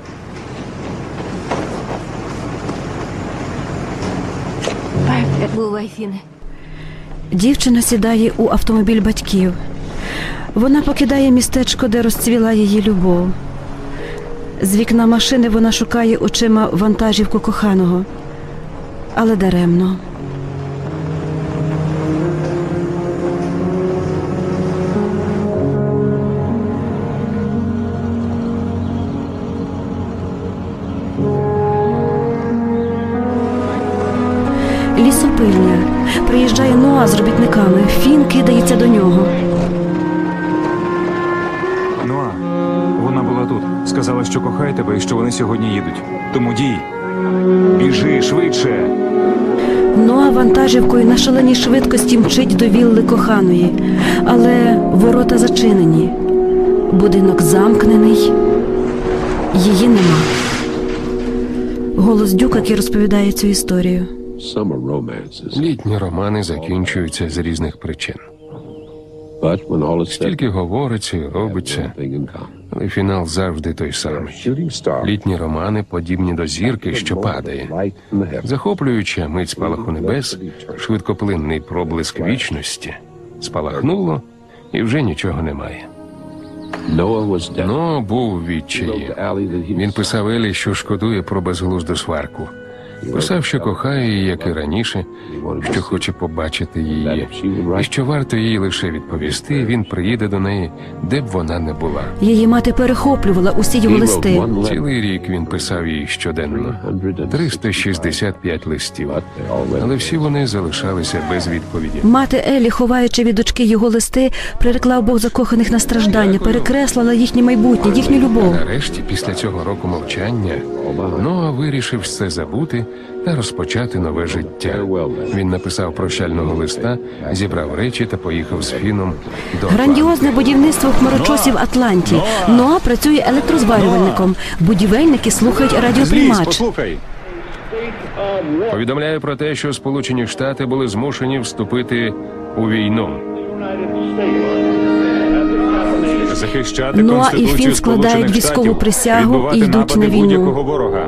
Бувай, Фіне. Дівчина сідає у автомобіль батьків. Вона покидає містечко, де розцвіла її любов. З вікна машини вона шукає очима вантажівку коханого. Але даремно. Лісопильня. Приїжджає Ноа з робітниками. Фін кидається до нього. Ноа, вона була тут. Сказала, що кохає тебе і що вони сьогодні їдуть. Тому дій. Біжи швидше. Ноа вантажівкою на шаленій швидкості мчить до вілли коханої. Але ворота зачинені. Будинок замкнений. Її нема. Голос Дюка, який розповідає цю історію. Літні романи закінчуються з різних причин. Стільки говориться і робиться, але фінал завжди той самий. Літні романи подібні до зірки, що падає. Захоплююча мить спалаху небес, швидкоплинний проблиск вічності. Спалахнуло, і вже нічого немає. Ноа був у відчаї. Він писав Елі, що шкодує про безглузду сварку. Писав, що кохає її, як і раніше, що хоче побачити її, і що варто їй лише відповісти, і він приїде до неї, де б вона не була. Її мати перехоплювала усі його листи. Цілий рік він писав їй щоденно. триста шістдесят п'ять листів. Але всі вони залишалися без відповіді. Мати Еллі, ховаючи від дочки його листи, прирекла обох закоханих на страждання, перекреслила їхнє майбутнє, їхню любов. Нарешті, після цього року мовчання, Ноа вирішив все забути та розпочати нове життя. Він написав прощального листа, зібрав речі та поїхав з Фіном до Грандіозне будівництво в хмарочосі в Атланті. Ноа працює електрозварювальником. Будівельники слухають Злізь, радіоприймач. послухай. Повідомляю про те, що Сполучені Штати були змушені вступити у війну. Захищати Ноа і Конституцію Фін складають Сполучених військову Штатів, присягу відбивати і йдуть напади на війну. будь-якого ворога.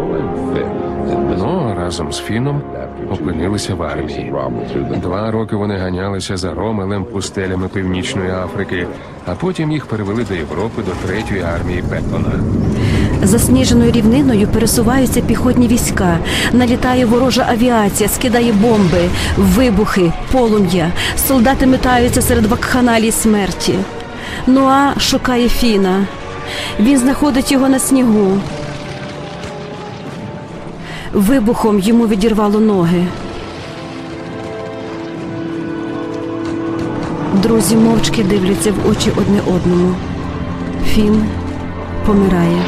Ноа разом з Фіном опинилися в армії. Два роки вони ганялися за Ромелем пустелями Північної Африки, а потім їх перевели до Європи, до третьої армії Петлона. Засніженою рівниною пересуваються піхотні війська. Налітає ворожа авіація, скидає бомби, вибухи, полум'я. Солдати метаються серед вакханалій смерті. Ноа шукає Фіна. Він знаходить його на снігу. Вибухом йому відірвало ноги. Друзі мовчки дивляться в очі одне одному. Фін помирає.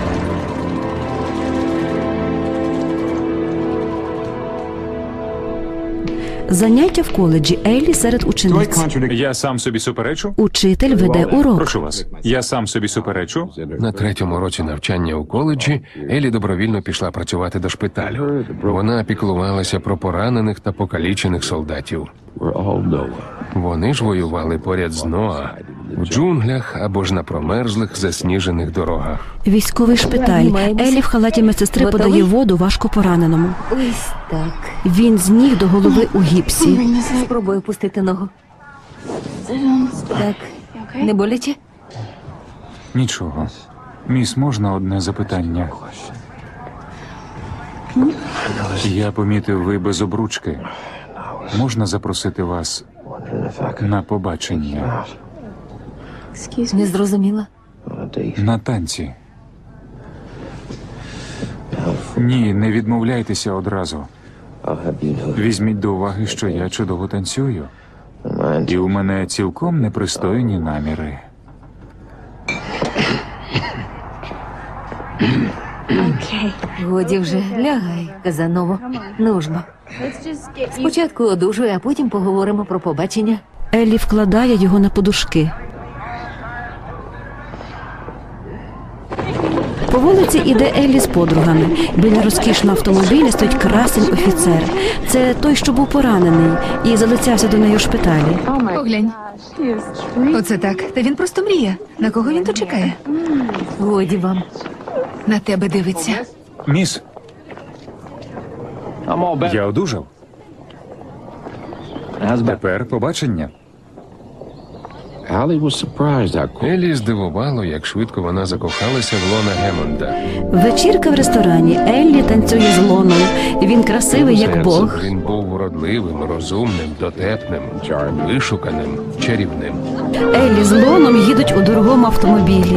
Заняття в коледжі. Еллі серед учениць. Я сам собі суперечу? Учитель веде урок. Прошу вас. Я сам собі суперечу? На третьому році навчання у коледжі Елі добровільно пішла працювати до шпиталю. Вона піклувалася про поранених та покалічених солдатів. Вони ж воювали поряд з Ноа в джунглях або ж на промерзлих засніжених дорогах. Військовий шпиталь. Еллі в халаті медсестри подає воду важко пораненому. Ось так. Він з ніг до голови у гіпсі. Спробую пустити ногу. Так. Не боляче? Нічого. Міс, можна одне запитання? Я помітив, ви без обручки. Можна запросити вас на побачення? Не зрозуміла. На танці? Ні, не відмовляйтеся одразу. Візьміть до уваги, що я чудово танцюю. І у мене цілком непристойні наміри. Годі вже, лягай, Казаново. Ну ж бо. Спочатку одужуй, а потім поговоримо про побачення. Еллі вкладає його на подушки. По вулиці іде Еллі з подругами. Біля розкішного автомобіля стоїть красень офіцер. Це той, що був поранений і залицявся до неї у шпиталі. Поглянь. Оце так. Та він просто мріє. На кого він тут чекає? Годі вам. На тебе дивиться. Міс, я одужав. Тепер побачення. Елі здивувало, як швидко вона закохалася в Лона Гемонда. Вечірка в ресторані. Еллі танцює з Лоном. Він красивий, як Бог. Він був вродливим, розумним, дотепним, вишуканим, чарівним. Еллі з Лоном їдуть у дорогому автомобілі.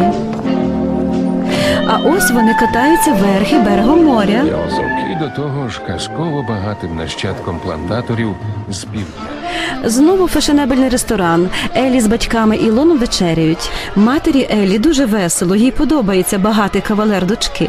А ось вони катаються верхи берегом моря. І до того ж казково багатим нащадком плантаторів з півдня. Знову фешенебельний ресторан. Еллі з батьками і Лоном вечеряють. Матері Еллі дуже весело, їй подобається багатий кавалер дочки.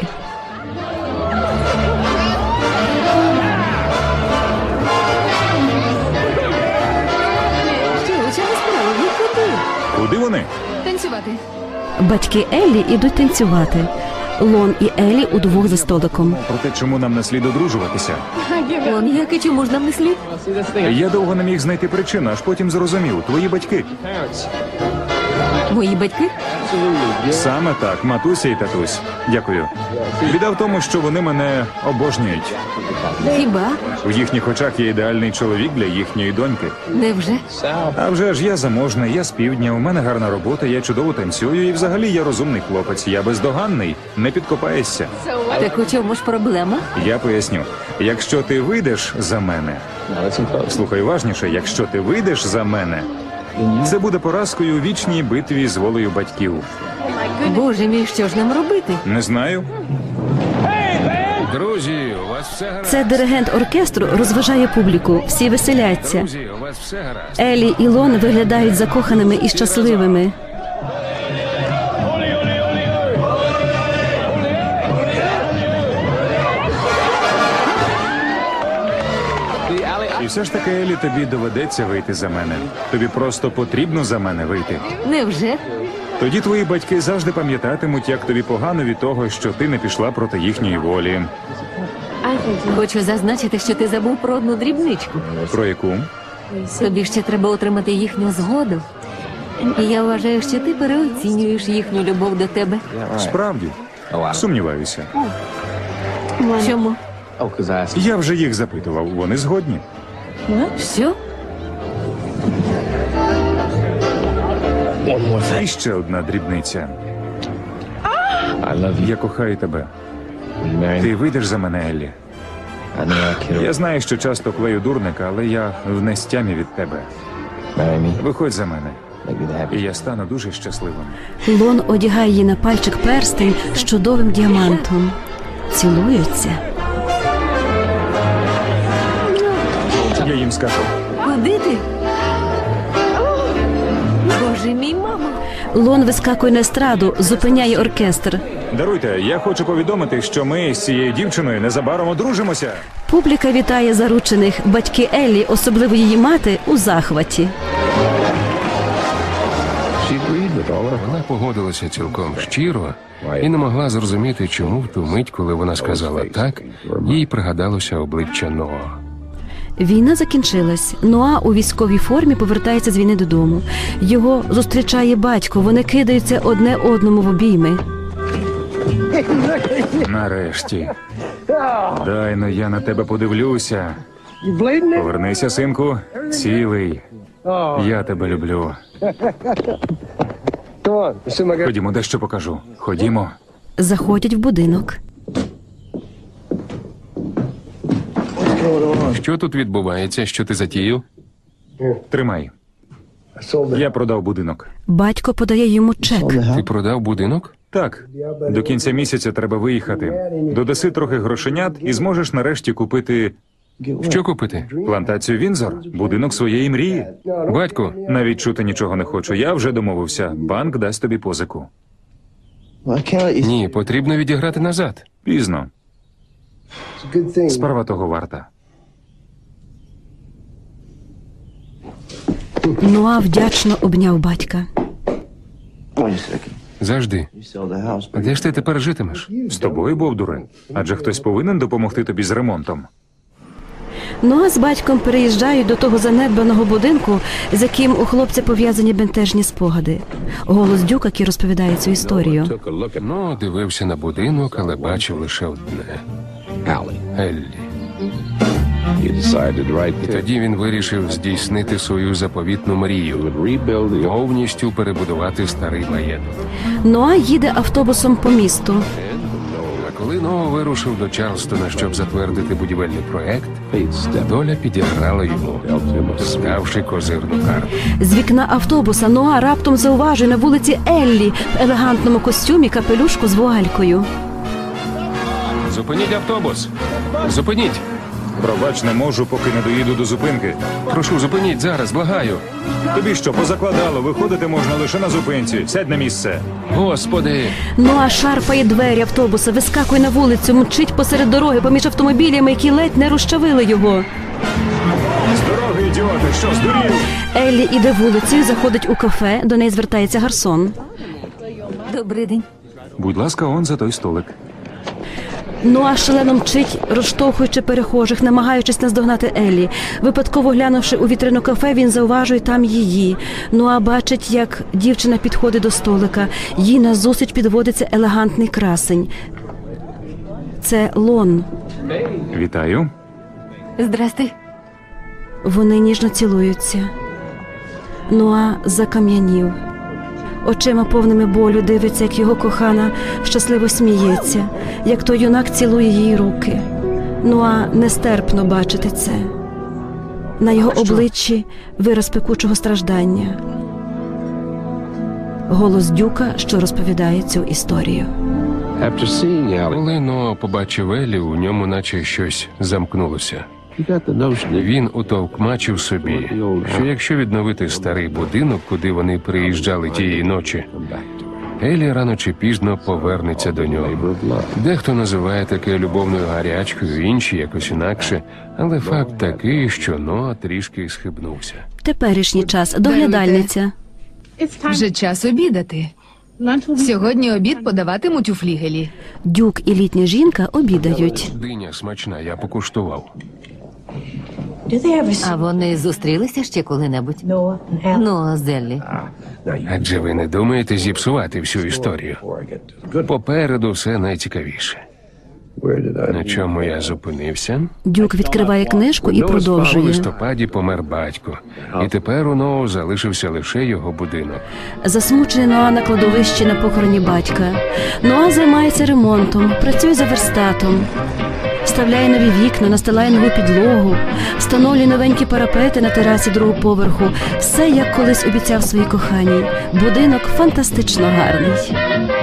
Що, у чому справа? Ви куди? Куди вони? Танцювати. Батьки Еллі ідуть танцювати. Лон і Еллі удвох за столиком. Про те, чому нам не слід одружуватися. Он як і чому ж нам не слід? Я довго не міг знайти причину, аж потім зрозумів. Твої батьки. Мої батьки? Саме так, матуся і татусь. Дякую. Біда в тому, що вони мене обожнюють. Хіба? У їхніх очах я ідеальний чоловік для їхньої доньки. Невже? А вже ж я заможний, я з півдня, у мене гарна робота, я чудово танцюю і взагалі я розумний хлопець. Я бездоганний, не підкопаєшся. Так у чому ж проблема? Я поясню. Якщо ти вийдеш за мене, слухай уважніше, якщо ти вийдеш за мене, це буде поразкою у вічній битві з волею батьків. Боже мій, що ж нам робити? Не знаю. Друзі, у вас все гаразд. Це диригент оркестру розважає публіку. Всі веселяться. Друзі, у вас все гаразд. Елі і Лон виглядають закоханими і щасливими. І все ж таки, Елі, тобі доведеться вийти за мене. Тобі просто потрібно за мене вийти. Невже? Тоді твої батьки завжди пам'ятатимуть, як тобі погано від того, що ти не пішла проти їхньої волі. Хочу зазначити, що ти забув про одну дрібничку. Про яку? Тобі ще треба отримати їхню згоду. І я вважаю, що ти переоцінюєш їхню любов до тебе. Справді? Сумніваюся. Чому? Я вже їх запитував, вони згодні. Що? І ще одна дрібниця. Я кохаю тебе. Ти вийдеш за мене, Еллі. Я знаю, що часто клею дурника, але я в нестямі від тебе. Виходь за мене, і я стану дуже щасливим. Лон одягає їй на пальчик перстень з чудовим діамантом. Цілуються. Я їм скажу. Куди ти? Боже мій, мамо. Лон вискакує на естраду, зупиняє оркестр. Даруйте, я хочу повідомити, що ми з цією дівчиною незабаром одружимося. Публіка вітає заручених. Батьки Еллі, особливо її мати, у захваті. Вона погодилася цілком щиро і не могла зрозуміти, чому в ту мить, коли вона сказала так, їй пригадалося обличчя Ноа. Війна закінчилась. Ноа у військовій формі повертається з війни додому. Його зустрічає батько, вони кидаються одне одному в обійми. Нарешті. Дай, ну я на тебе подивлюся. Повернися, синку. Цілий. Я тебе люблю. Ходімо, дещо покажу. Ходімо. Заходять в будинок. Що тут відбувається, що ти затіяв? Тримай. Я продав будинок. Батько подає йому чек. Ти продав будинок? Так, до кінця місяця треба виїхати. Додаси трохи грошенят і зможеш нарешті купити Що купити? плантацію Вінзор, будинок своєї мрії. Батьку, Навіть чути нічого не хочу. Я вже домовився. Банк дасть тобі позику. ні, потрібно відіграти назад. Пізно. Справа того варта. Ноа вдячно обняв батька. Завжди. Де ж ти тепер житимеш? З тобою, Бовдуре? Адже хтось повинен допомогти тобі з ремонтом. Ноа з батьком переїжджають до того занедбаного будинку, з яким у хлопця пов'язані бентежні спогади. Голос Дюка, який розповідає цю історію. Ну, дивився на будинок, але бачив лише одне. Еллі. І тоді він вирішив здійснити свою заповітну мрію – повністю перебудувати старий маєток. Ноа їде автобусом по місту. А коли Ноа вирушив до Чарлстона, щоб затвердити будівельний проект, доля підіграла йому, здавши козирну карту. З вікна автобуса Ноа раптом зауважує на вулиці Еллі в елегантному костюмі, капелюшку з вуалькою. Зупиніть автобус! Зупиніть! Пробач, не можу, поки не доїду до зупинки. Прошу, зупиніть зараз, благаю! Тобі що, позакладало? Виходити можна лише на зупинці. Сядь на місце. Господи! Ноа шарпає двері автобуса, вискакує на вулицю, мчить посеред дороги поміж автомобілями, які ледь не розчавили його. З дороги, ідіоти, що, здурів? Еллі іде вулицею, заходить у кафе, до неї звертається гарсон. Добрий день. Будь ласка, он за той столик. Ноа шалено мчить, розштовхуючи перехожих, намагаючись наздогнати Еллі. Випадково глянувши у вітрину кафе, він зауважує там її. Ноа бачить, як дівчина підходить до столика. Їй назустріч підводиться елегантний красень. Це Лон. Вітаю. Здрасти. Вони ніжно цілуються. Ноа закам'янів. Очима повними болю дивиться, як його кохана щасливо сміється, як той юнак цілує їй руки. Ноа нестерпно бачити це. На його обличчі вираз пекучого страждання. Голос Дюка, що розповідає цю історію. Коли Ноа побачив Еллі, у ньому наче щось замкнулося. Він утовкмачив собі, що якщо відновити старий будинок, куди вони приїжджали тієї ночі, Еллі рано чи пізно повернеться до нього. Дехто називає таке любовною гарячкою, інші якось інакше, але факт такий, що Ноа трішки схибнувся. Теперішній час. Доглядальниця. Вже час обідати. Сьогодні обід подаватимуть у флігелі. Дюк і літня жінка обідають. Диня смачна, я покуштував. А вони зустрілися ще коли-небудь? Ноа з Еллі. Адже ви не думаєте зіпсувати всю історію? Попереду все найцікавіше. На чому я зупинився? Дюк відкриває книжку і У продовжує. листопаді помер батько, і тепер у Ноа залишився лише його будинок. Засмучений Ноа на кладовищі на похороні батька. Ноа займається ремонтом, працює за верстатом. Вставляє нові вікна, настилає нову підлогу, встановлює новенькі парапети на терасі другого поверху. Все, як колись обіцяв своїй коханій. Будинок фантастично гарний.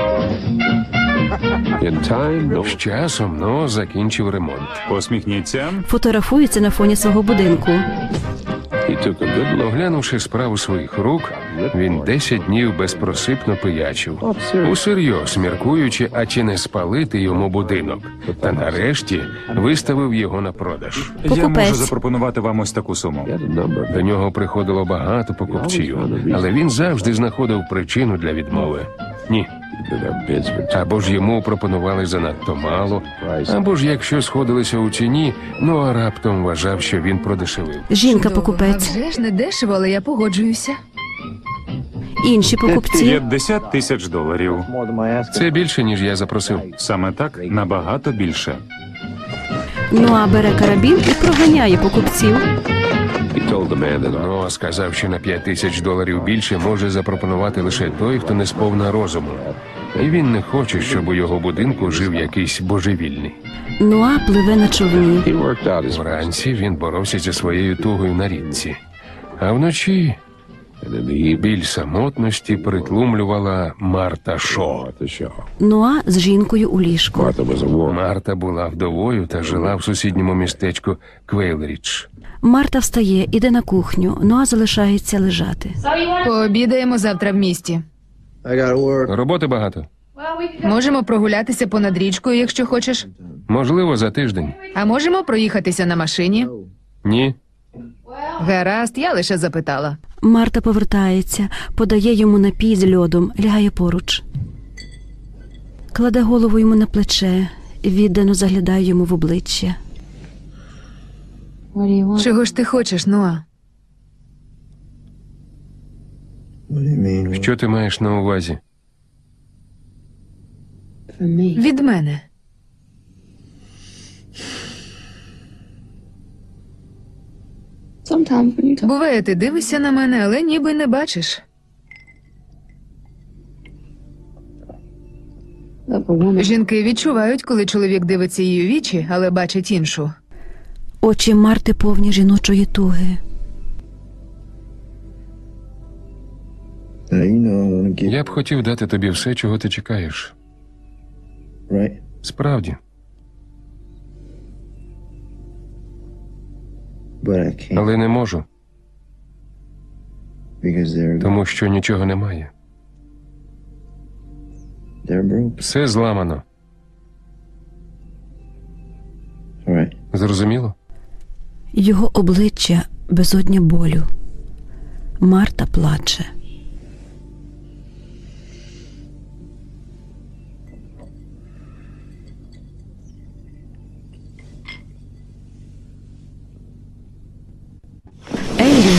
З часом Ноа закінчив ремонт. Посміхніться. Фотографується на фоні свого будинку. Оглянувши справу своїх рук, він десять днів безпросипно пиячив. Усерйоз міркуючи, а чи не спалити йому будинок. Та нарешті виставив його на продаж. Я можу Покупець. запропонувати вам ось таку суму. До нього приходило багато покупців, але він завжди знаходив причину для відмови. Ні. Або ж йому пропонували занадто мало, або ж якщо сходилися у ціні, Ноа раптом вважав, що він продешевив. Жінка-покупець. А вже ж не дешево, але я погоджуюся. Інші покупці. п'ятдесят тисяч доларів. Це більше, ніж я запросив. Саме так, набагато більше. Ноа бере карабін і проганяє покупців. Ноа сказав, що на п'ять тисяч доларів більше може запропонувати лише той, хто не сповна розуму. І він не хоче, щоб у його будинку жив якийсь божевільний. Ноа пливе на човні. Вранці він боровся зі своєю тугою на річці. А вночі біль самотності притлумлювала Марта Шо. Ноа з жінкою у ліжку. Марта була вдовою та жила в сусідньому містечку Квейлрідж. Марта встає, іде на кухню. Ноа залишається лежати. Пообідаємо завтра в місті. Роботи багато. Можемо прогулятися понад річкою, якщо хочеш. Можливо, за тиждень. А можемо проїхатися на машині. Ні. Гаразд, я лише запитала. Марта повертається, подає йому напій з льодом, лягає поруч. Кладе голову йому на плече, віддано заглядає йому в обличчя. Чого ж ти хочеш, Ноа? Що ти маєш на увазі? Від мене. Буває, ти дивишся на мене, але ніби не бачиш. Жінки відчувають, коли чоловік дивиться їй у вічі, але бачить іншу. Очі Марти повні жіночої туги. Я б хотів дати тобі все, чого ти чекаєш. Справді. Але не можу. Тому що нічого немає. Все зламано. Зрозуміло? Його обличчя безодня болю. Марта плаче.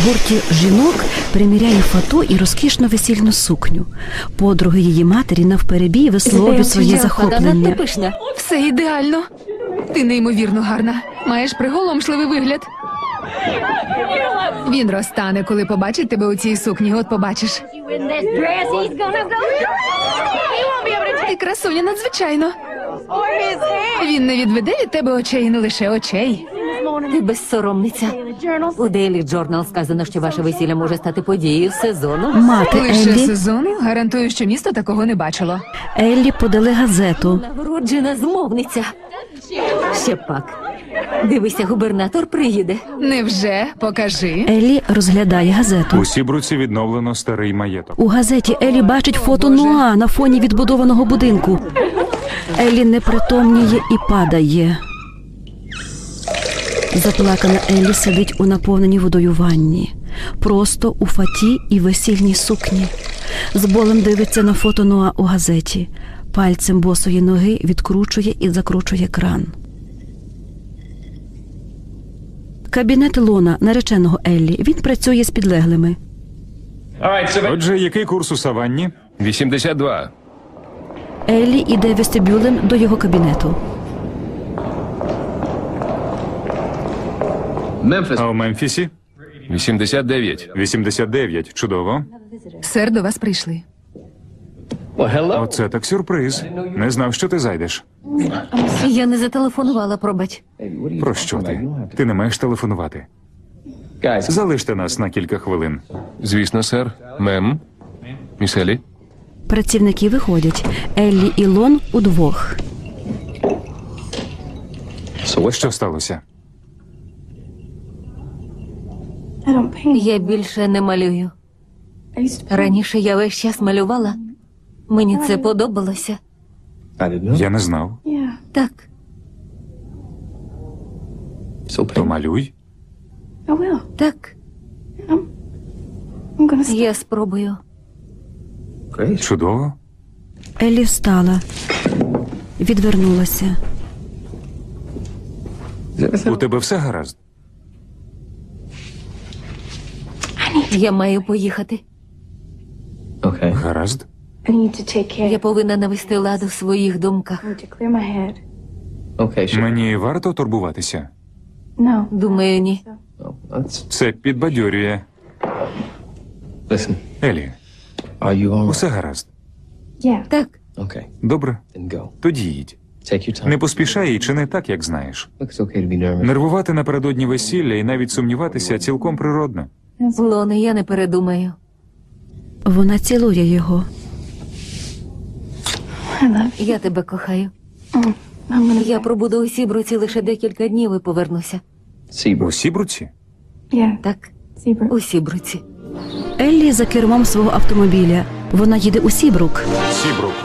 гурті жінок приміряє фату і розкішну весільну сукню. Подруги її матері навперебій висловлюють своє захоплення. Все ідеально. Ти неймовірно гарна. Маєш приголомшливий вигляд. Він розтане, коли побачить тебе у цій сукні. От побачиш. Ти красуня надзвичайно. Він не відведе від тебе очей, не лише очей. Ти безсоромниця. У Daily Journal сказано, що ваше весілля може стати подією сезону. Мати Лише Еллі, сезону? Гарантую, що місто такого не бачило. Еллі подали газету. Нагороджена змовниця. Ще пак. Дивися, губернатор приїде. Невже? Покажи. Еллі розглядає газету. У Сібруці відновлено старий маєток. У газеті Еллі бачить фото Ноа на фоні відбудованого будинку. Еллі непритомніє і падає. Заплакана Еллі сидить у наповненій водою ванні. Просто у фаті і весільній сукні. З болем дивиться на фото Ноа у газеті. Пальцем босої ноги відкручує і закручує кран. Кабінет Лона, нареченого Еллі. Він працює з підлеглими. Отже, який курс у саванні? вісімдесят два. Еллі іде вестибюлем до його кабінету. А у Мемфісі? вісімдесят дев'ять. вісімдесят дев'ять. Чудово. Сер, до вас прийшли. Оце так сюрприз. Не знав, що ти зайдеш. Я не зателефонувала, пробач. Про що ти? Ти не маєш телефонувати. Залиште нас на кілька хвилин. Звісно, сер. Мем. Міс Еллі. Працівники виходять. Еллі і Лон удвох. Що сталося? I don't paint. Я більше не малюю. I used to paint. Раніше я весь час малювала. Мені це подобалося. Я не знав. Yeah. Так, То малюй. I will. так, I'm gonna stop. я спробую. Чудово. Еллі встала. Відвернулася. У тебе все гаразд? Я маю поїхати. Гаразд? I need to take care. Я повинна навести лад у своїх думках. I need to clear my head. Мені варто турбуватися? No. Думаю, ні. Це підбадьорює. Елі, усе гаразд. Yeah. Так, Добре? Тоді їдь. Не поспішай і чини так, як знаєш. Нервувати напередодні весілля і навіть сумніватися цілком природно. Лоне, я не передумаю. Вона цілує його. I love you. Я тебе кохаю. Mm. I'm gonna. Я пробуду у Сібруці лише декілька днів і повернуся. У Сібруці? Yeah. Так, Seabrook. у Сібруці. Еллі за кермом свого автомобіля. Вона їде у Сібрук. Сібрук.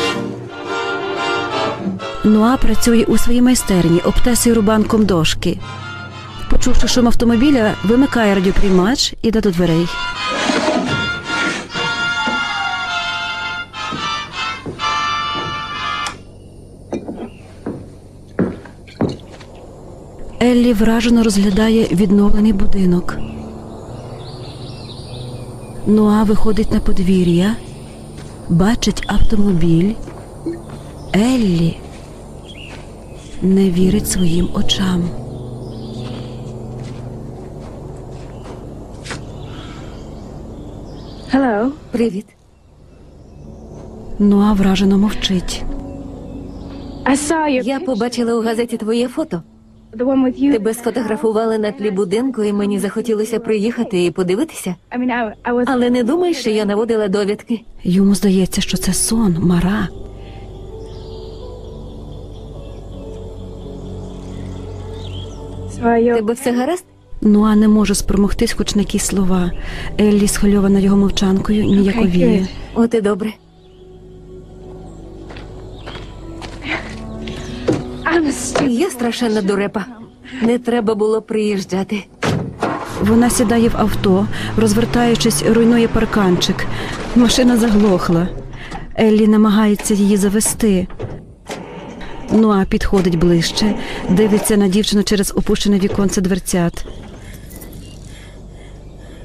Ноа працює у своїй майстерні, обтесує рубанком дошки. Почувши шум автомобіля, вимикає радіоприймач і йде до дверей. Еллі вражено розглядає відновлений будинок. Ноа виходить на подвір'я, бачить автомобіль. Еллі не вірить своїм очам. Hello. Привіт. Ноа вражено мовчить. I saw your. Я побачила у газеті твоє фото. The one with you. Тебе сфотографували на тлі будинку, і мені захотілося приїхати і подивитися. I mean, I, I was. Але не думай, що я наводила довідки. Йому здається, що це сон, мара. So are you? Тебе все гаразд? Ноа не може спромогтись хоч на якісь слова. Еллі, схвильована його мовчанкою, ніяковіє. От і добре. I'm a stupid. Я страшенна дурепа. Не треба було приїжджати. Вона сідає в авто, розвертаючись, руйнує парканчик. Машина заглохла. Еллі намагається її завести. Ноа підходить ближче, дивиться на дівчину через опущене віконце дверцят.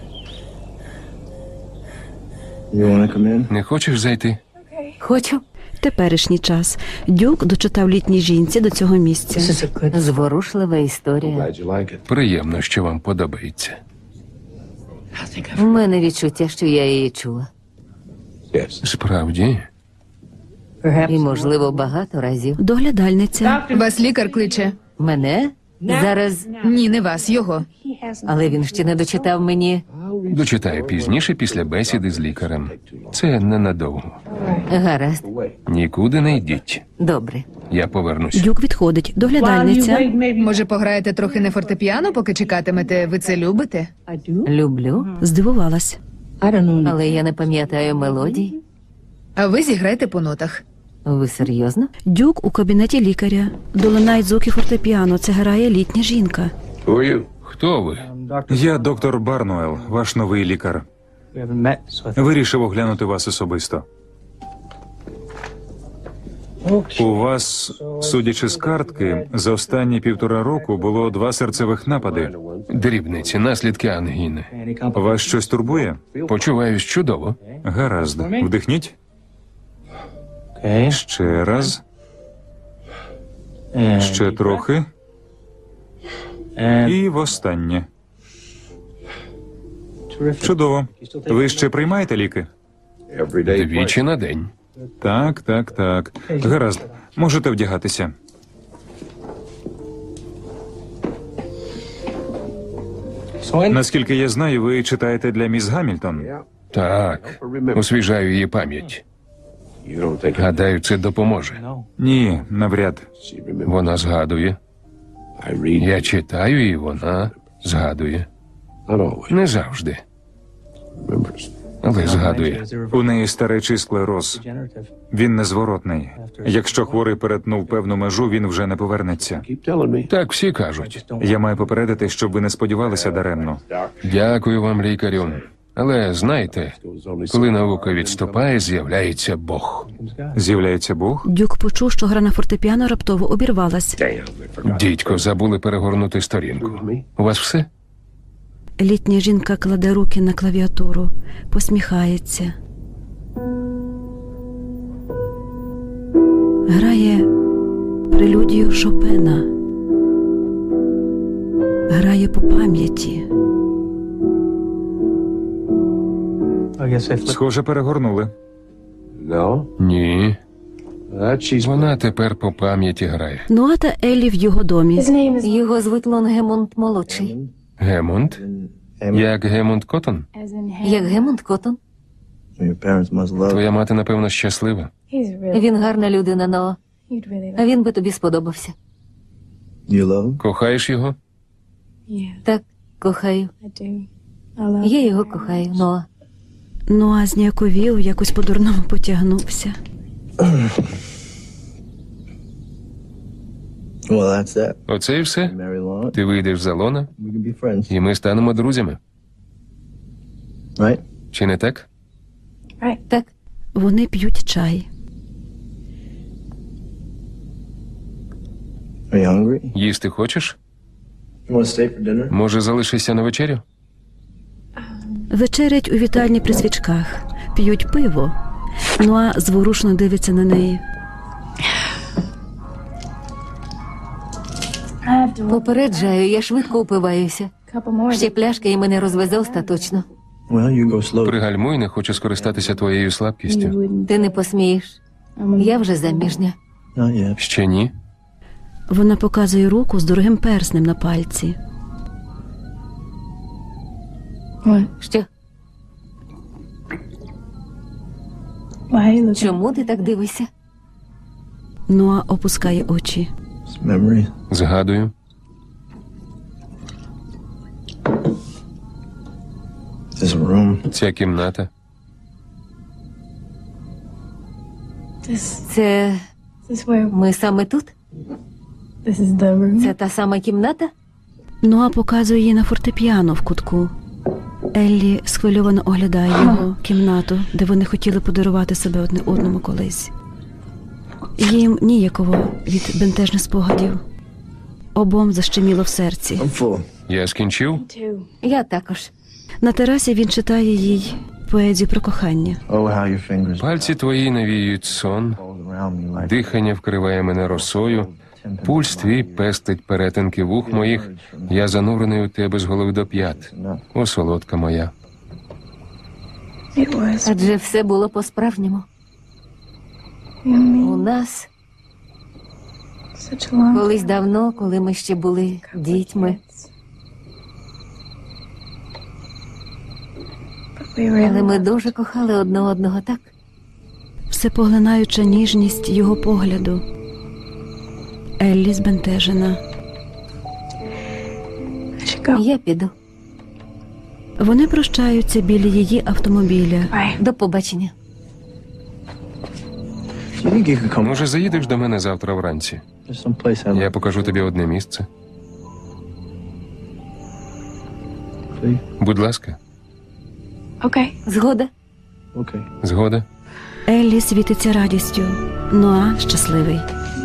Не хочеш зайти? Хочу. Теперішній час. Дюк дочитав літній жінці до цього місця. Зворушлива історія. Приємно, що вам подобається. У мене відчуття, що я її чула. Справді? І, можливо, багато разів. Доглядальниця. Вас лікар кличе. Мене? Зараз. Ні, не вас, його. Але він ще не дочитав мені. Дочитаю пізніше після бесіди з лікарем. Це ненадовго. Гаразд. Нікуди не йдіть. Добре. Я повернусь. Дюк відходить. Доглядальниця. Може, пограєте трохи на фортепіано, поки чекатимете? Ви це любите? Люблю. Здивувалась. Але я не пам'ятаю мелодій. А ви зіграйте по нотах. Ви серйозно? Дюк у кабінеті лікаря. Долинають звуки фортепіано. Це грає літня жінка. Хто ви? Я доктор Барнуел, ваш новий лікар. Вирішив оглянути вас особисто. У вас, судячи з картки, за останні півтора року було два серцевих напади. Дрібниці, наслідки ангіни. Вас щось турбує? Почуваюсь чудово. Гаразд. Вдихніть. Ще раз. Ще трохи. І востаннє. Чудово. Ви ще приймаєте ліки? Двічі на день. Так, так, так. Гаразд. Можете вдягатися. Наскільки я знаю, ви читаєте для міс Гамільтон. Так, освіжаю її пам'ять. Гадаю, це допоможе. Ні, навряд. Вона згадує. Я читаю, і вона згадує. Не завжди, але згадує. У неї старечий склероз. Він незворотний. Якщо хворий перетнув певну межу, він вже не повернеться. Так всі кажуть. Я маю попередити, щоб ви не сподівалися даремно. Дякую вам, лікарю. Але знаєте, коли наука відступає, з'являється Бог. З'являється Бог? Дюк почув, що гра на фортепіано раптово обірвалась. Дідько, забули перегорнути сторінку. У вас все? Літня жінка кладе руки на клавіатуру, посміхається. Грає прелюдію Шопена. Грає по пам'яті. Схоже, перегорнули. Ні. Вона тепер по пам'яті грає. Нуа та Еллі в його домі. Його звуть Лонгемонт молодший. Гемонд? Як Гемонд Коттон? Як Гемонт Коттон. Твоя мати, напевно, щаслива. Він гарна людина, но а він би тобі сподобався. Кохаєш його? Так, кохаю. Я його кохаю, но Нуа зніяковів, якось по-дурному потягнувся. Оце і все? Ти вийдеш за Лона, і ми станемо друзями. Чи не так? так. Вони п'ють чай. Їсти хочеш? Може, залишишся на вечерю? Вечерять у вітальні при свічках. П'ють пиво. Нуа зворушно дивиться на неї. Попереджаю, я швидко упиваюся. Ще пляшка і мене розвезе остаточно. Пригальмуй, не хочу скористатися твоєю слабкістю. Ти не посмієш. Я вже заміжня. Ще ні? Вона показує руку з дорогим перснем на пальці. Що? Чому ти так дивишся? Нуа опускає очі. Згадую. Ця кімната. Це ми саме тут? Це та сама кімната? Нуа показує їй на фортепіано в кутку. Еллі схвильовано оглядає його кімнату, де вони хотіли подарувати себе одне одному колись. Їм ніяково від бентежних спогадів. Обом защеміло в серці. Я скінчив? Я також. На терасі він читає їй поезію про кохання. Пальці твої навіюють сон, дихання вкриває мене росою, пульс твій пестить перетинки вух моїх, я занурений у тебе з голови до п'ят. О, солодка моя. Адже все було по-справжньому. У нас колись давно, коли ми ще були дітьми. Але ми дуже кохали одне одного, так? Всепоглинаюча ніжність його погляду. Еллі збентежена. Я піду. Вони прощаються біля її автомобіля. До побачення. Може, заїдеш до мене завтра вранці? Я покажу тобі одне місце. Будь ласка. Okay. Згода. Згода. Еллі світиться радістю. Ноа щасливий.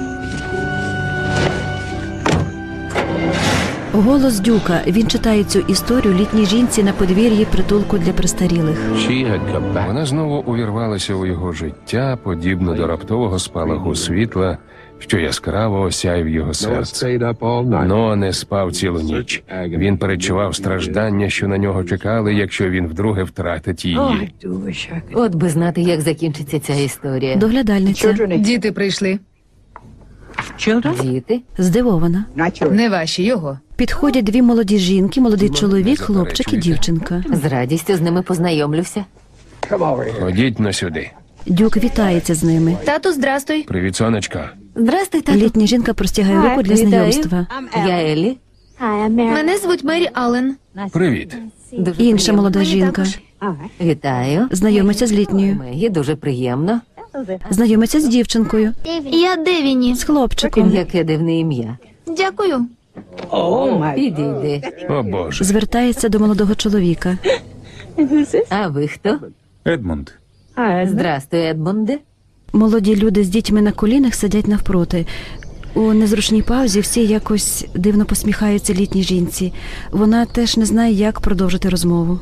Голос Дюка. Він читає цю історію літній жінці на подвір'ї притулку для престарілих. Вона знову увірвалася у його життя, подібно до раптового спалаху світла, що яскраво осяяв його серце. Ноа не спав цілу ніч. Він передчував страждання, що на нього чекали, якщо він вдруге втратить її. От би знати, як закінчиться ця історія. Доглядальниця. Діти прийшли. Діти. Здивована. Не ваші, його. Підходять дві молоді жінки, молодий чоловік, хлопчик і дівчинка. З радістю з ними познайомлюся. Ходіть на сюди. Дюк вітається з ними. Тату, здрастуй. Привіт, сонечка. Здрасте, тату. Літня жінка простягає руку для Вітаю. знайомства. Я Еллі. Мене звуть Мері Аллен. Привіт. Дуже Інша приємно. молода жінка. Вітаю. Знайомиться з літньою. Мегі, дуже приємно. Знайомиться з дівчинкою. Я Девіні. З хлопчиком. Яке дивне ім'я. Дякую. Підійди. О, Боже. Звертається до молодого чоловіка. А ви хто? Едмунд. Здрастуй, Едмунде. Молоді люди з дітьми на колінах сидять навпроти. У незручній паузі всі якось дивно посміхаються літній жінці. Вона теж не знає, як продовжити розмову.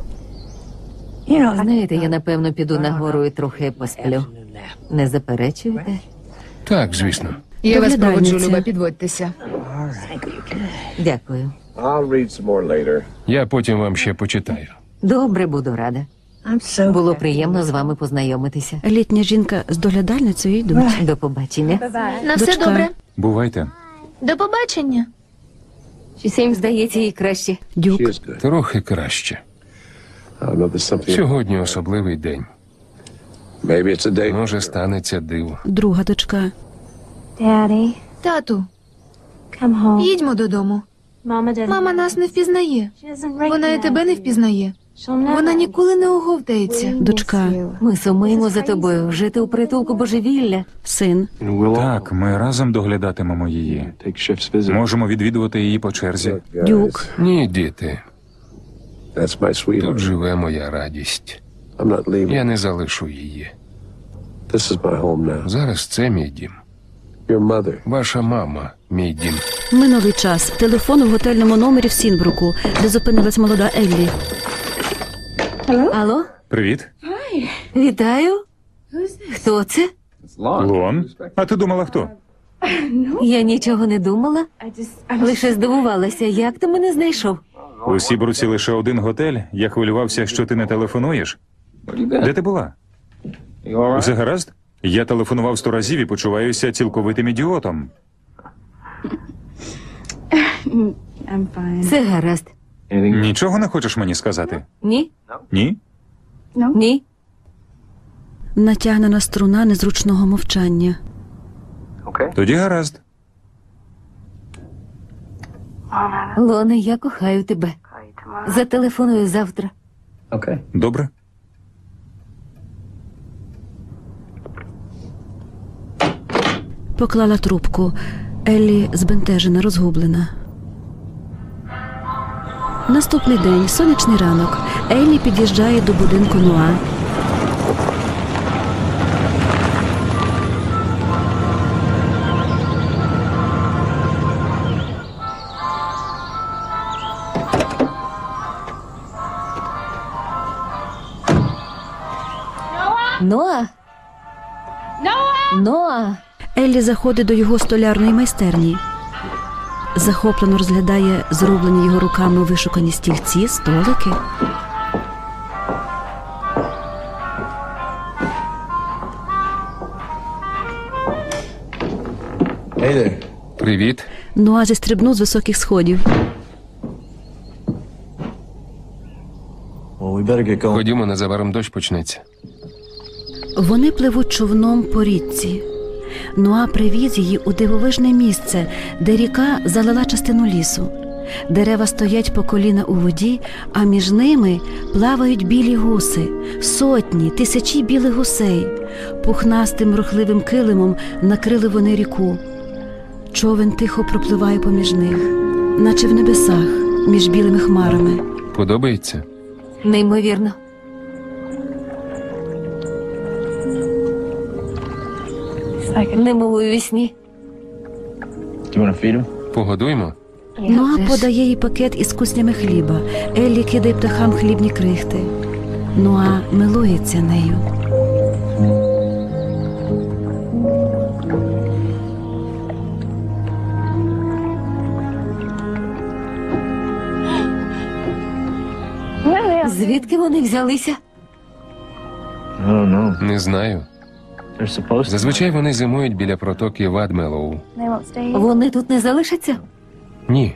Знаєте, я напевно піду нагору і трохи посплю. Не заперечуєте? Так, звісно. Я вас проводжу, Доглядальниця. Люба, підводьтеся. Дякую. I'll read some more later. Я потім вам ще почитаю. Добре, буду рада. Було приємно з вами познайомитися. Літня жінка з доглядальницею йдуть. До побачення. На все Дочка. добре. Бувайте. До побачення. Всім здається, їй краще. Дюк. She is good. Трохи краще. I know there's something. Сьогодні особливий день. Maybe it's a day. Може, станеться диво. Друга дочка. Daddy, Тату, come home. їдьмо додому. Mama doesn't. Мама нас не впізнає. She doesn't Вона і тебе не впізнає. Вона ніколи не оговтається. Дочка. Ми сумуємо за тобою. Жити у притулку божевілля. Син. Так, ми разом доглядатимемо її. Take shifts visit. Можемо відвідувати її по черзі. Дюк. Ні, діти, That's my тут sweetheart. живе моя радість. I'm not leaving. Я не залишу її. This is my home now. Зараз це мій дім. Your mother. Ваша мама – мій дім. Минулий час. Телефон у готельному номері в Сінбруку, де зупинилась молода Еллі. Алло? Привіт. Вітаю. Хто це? Лон. А ти думала, хто? Я нічого не думала. I just, I'm Лише здивувалася, як ти мене знайшов. У Сібруці лише один готель. Я хвилювався, що ти не телефонуєш. Де ти була? Все гаразд? Я телефонував сто разів і почуваюся цілковитим ідіотом. I'm fine. Все гаразд. Нічого не хочеш мені сказати? Ні? Ні? Ні? Натягнена струна незручного мовчання. Тоді гаразд. Лоне, я кохаю тебе. Зателефоную завтра. Добре. Поклала трубку. Еллі збентежена, розгублена. Наступний день, сонячний ранок. Еллі під'їжджає до будинку Ноа. Ноа! Ноа! Еллі заходить до його столярної майстерні. Захоплено розглядає зроблені його руками вишукані стільці, столики. Привіт. Ноа зістрибнув з високих сходів. Ходімо, незабаром дощ почнеться. Вони пливуть човном по річці. Ноа привіз її у дивовижне місце, де ріка залила частину лісу. Дерева стоять по коліна у воді, а між ними плавають білі гуси. Сотні, тисячі білих гусей. Пухнастим рухливим килимом накрили вони ріку. Човен тихо пропливає поміж них, наче в небесах, між білими хмарами. Подобається? Неймовірно. Немов у вісні. Погодуймо? Ноа подає їй пакет із куснями хліба. Еллі кидає птахам хлібні крихти. Ноа милується нею. Звідки вони взялися? Не знаю. Зазвичай вони зимують біля протоки Вадмелоу. Вони тут не залишаться? Ні.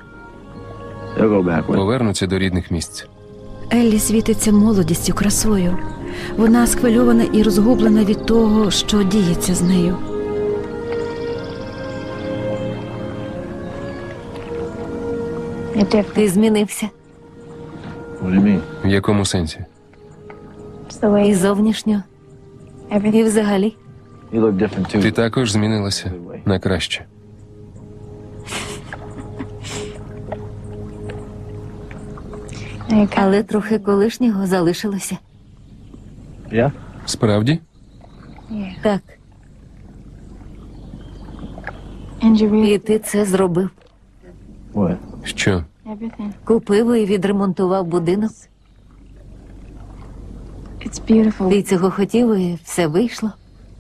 Повернуться до рідних місць. Еллі світиться молодістю, красою. Вона схвильована і розгублена від того, що діється з нею. Ти змінився. В якому сенсі? І зовнішньо, і взагалі. Ти також змінилася на краще. Але трохи колишнього залишилося. Справді? Так. І ти це зробив. Що? Купив і відремонтував будинок. Ти цього хотів, і все вийшло.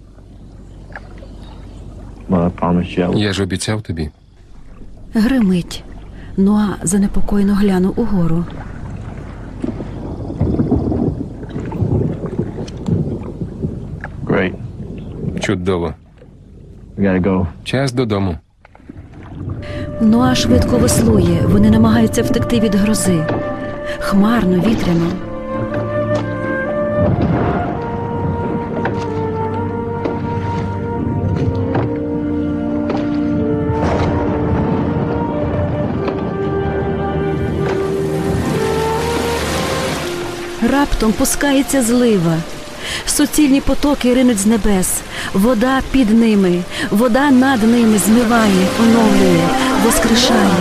Я ж обіцяв тобі. Гримить. Ноа занепокоєно глянув угору. Чудово. Час додому. Ноа швидко веслує. Вони намагаються втекти від грози. Хмарно, вітряно. Раптом пускається злива. Суцільні потоки ринуть з небес. Вода під ними, вода над ними змиває, оновлює, воскрешає.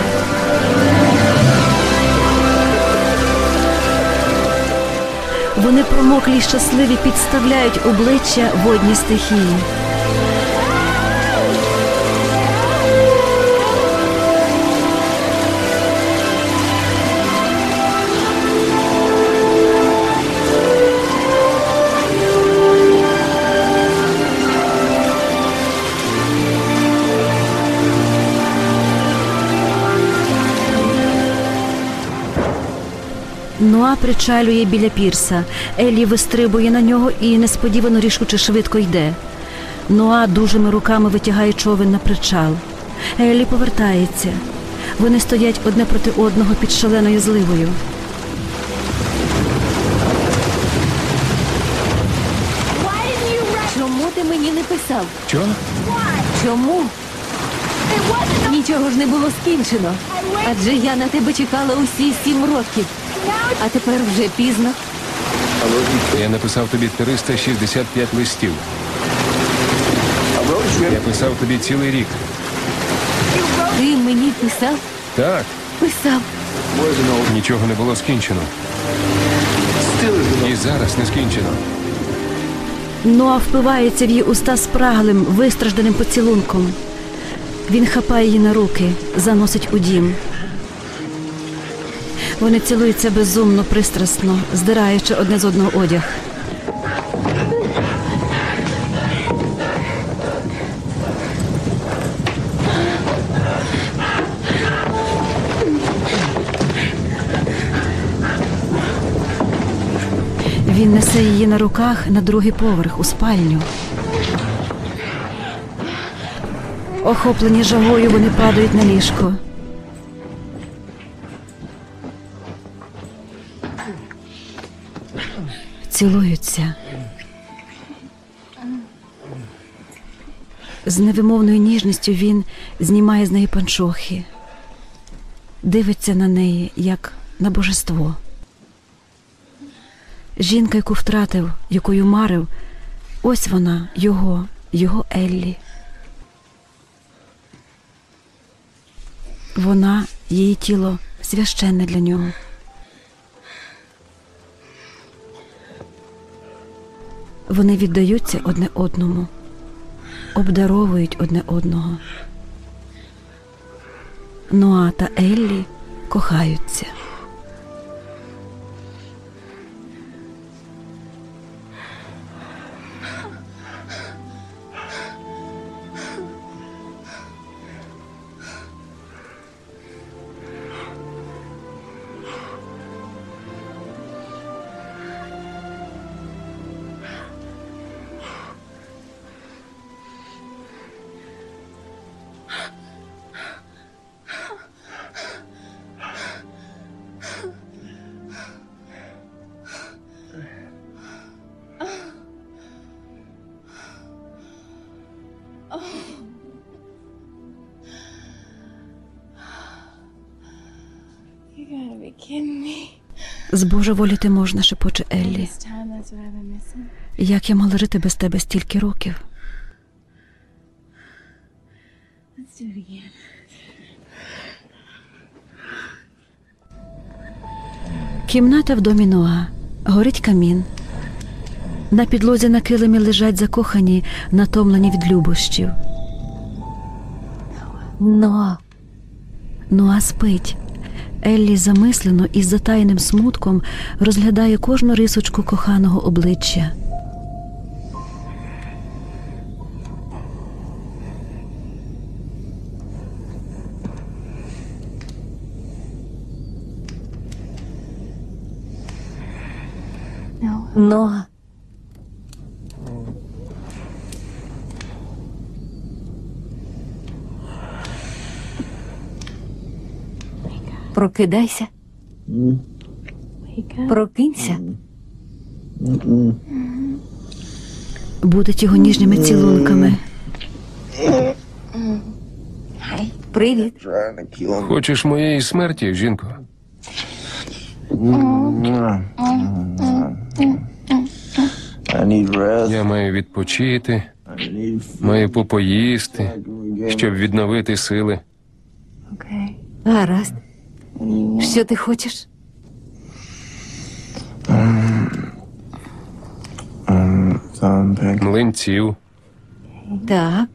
Вони промоклі й щасливі підставляють обличчя водній стихії. Ноа причалює біля пірса. Еллі вистрибує на нього і несподівано рішуче швидко йде. Ноа дужими руками витягає човен на причал. Еллі повертається. Вони стоять одне проти одного під шаленою зливою. Чому ти мені не писав? Що? Чому? Нічого ж не було скінчено. Адже я на тебе чекала усі сім років. А тепер вже пізно. Я написав тобі триста шістдесят п'ять листів. Я писав тобі цілий рік. Ти мені писав? Так, Писав. нічого не було скінчено. І зараз не скінчено. Ноа впивається в її уста спраглим, вистражданим поцілунком. Він хапає її на руки, заносить у дім. Вони цілуються безумно, пристрасно, здираючи одне з одного одяг. Він несе її на руках на другий поверх, у спальню. Охоплені жагою, вони падають на ліжко. Цілуються. З невимовною ніжністю він знімає з неї панчохи. Дивиться на неї, як на божество. Жінка, яку втратив, якою марив, ось вона, його, його Еллі. Вона, її тіло священне для нього. Вони віддаються одне одному, обдаровують одне одного. Ноа та Еллі кохаються. Збожеволіти можна, шепоче Еллі. Як я мала жити без тебе стільки років? Кімната в домі Ноа. Горить камін. На підлозі на килимі лежать закохані, натомлені від любощів. Ноа. Ноа спить. Еллі замислено і з затаєним смутком розглядає кожну рисочку коханого обличчя. Ноа. Прокидайся. Прокинься. Будуть його ніжніми цілунками. Привіт. Хочеш моєї смерті, жінко? Я маю відпочити, маю попоїсти, щоб відновити сили. Гаразд. Що ти хочеш? Млинців Так,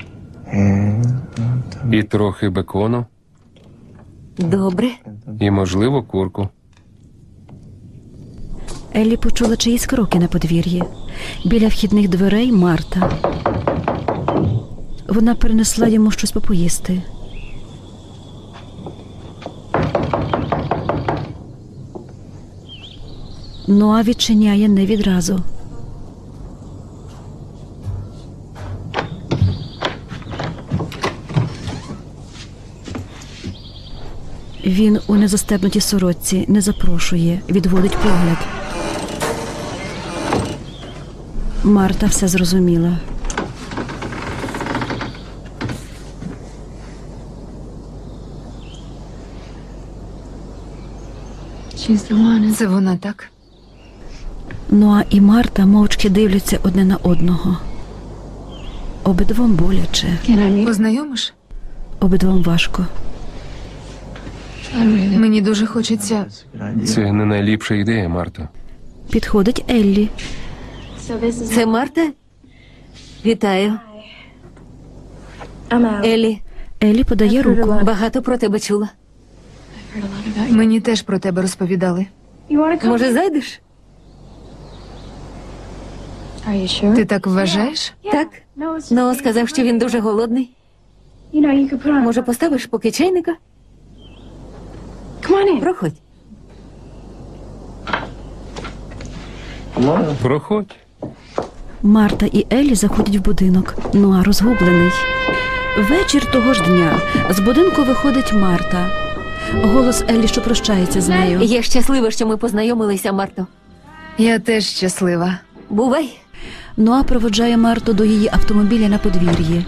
і трохи бекону, добре. і, можливо, курку. Еллі почула чиїсь кроки на подвір'ї. Біля вхідних дверей Марта. Вона принесла йому щось попоїсти. Ноа відчиняє не відразу. Він у незастебнутій сорочці не запрошує, відводить погляд. Марта все зрозуміла. Це вона, так? Ноа і Марта мовчки дивляться одне на одного. Обидвом боляче, Познайомиш? обидвом важко. Мені дуже хочеться. Це не найліпша ідея, Марто. Підходить Еллі. Це Марта? Вітаю. Елі, Еллі подає руку. багато про тебе чула. Мені теж про тебе розповідали. Може, зайдеш? Ти так вважаєш? Так. Ну, сказав, що він дуже голодний. Може, поставиш поки чайника? Проходь. Проходь. Марта і Еллі заходять в будинок. Ноа розгублений. Вечір того ж дня з будинку виходить Марта. Голос Еллі, що прощається з нею. Я щаслива, що ми познайомилися, Марто. Я теж щаслива. Бувай. Ноа проводжає Марту до її автомобіля на подвір'ї.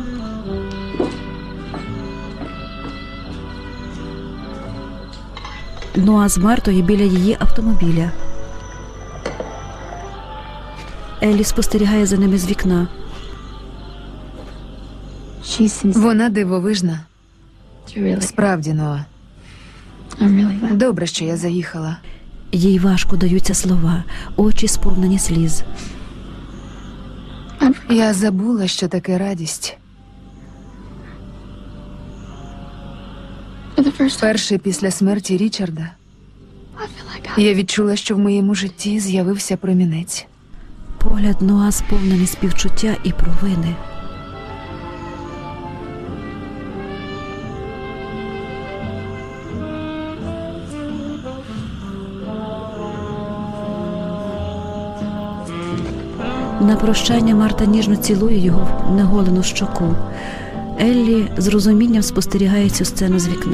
Ноа з Мартою біля її автомобіля. Еллі спостерігає за ними з вікна. Вона дивовижна. Справді, Ноа. Добре, що я заїхала. Їй важко даються слова, очі сповнені сліз. Я забула, що таке радість. Вперше після смерті Річарда я відчула, що в моєму житті з'явився промінець. Погляд Ноа сповнений співчуття і провини. На прощання Марта ніжно цілує його в неголену щоку. Еллі з розумінням спостерігає цю сцену з вікна.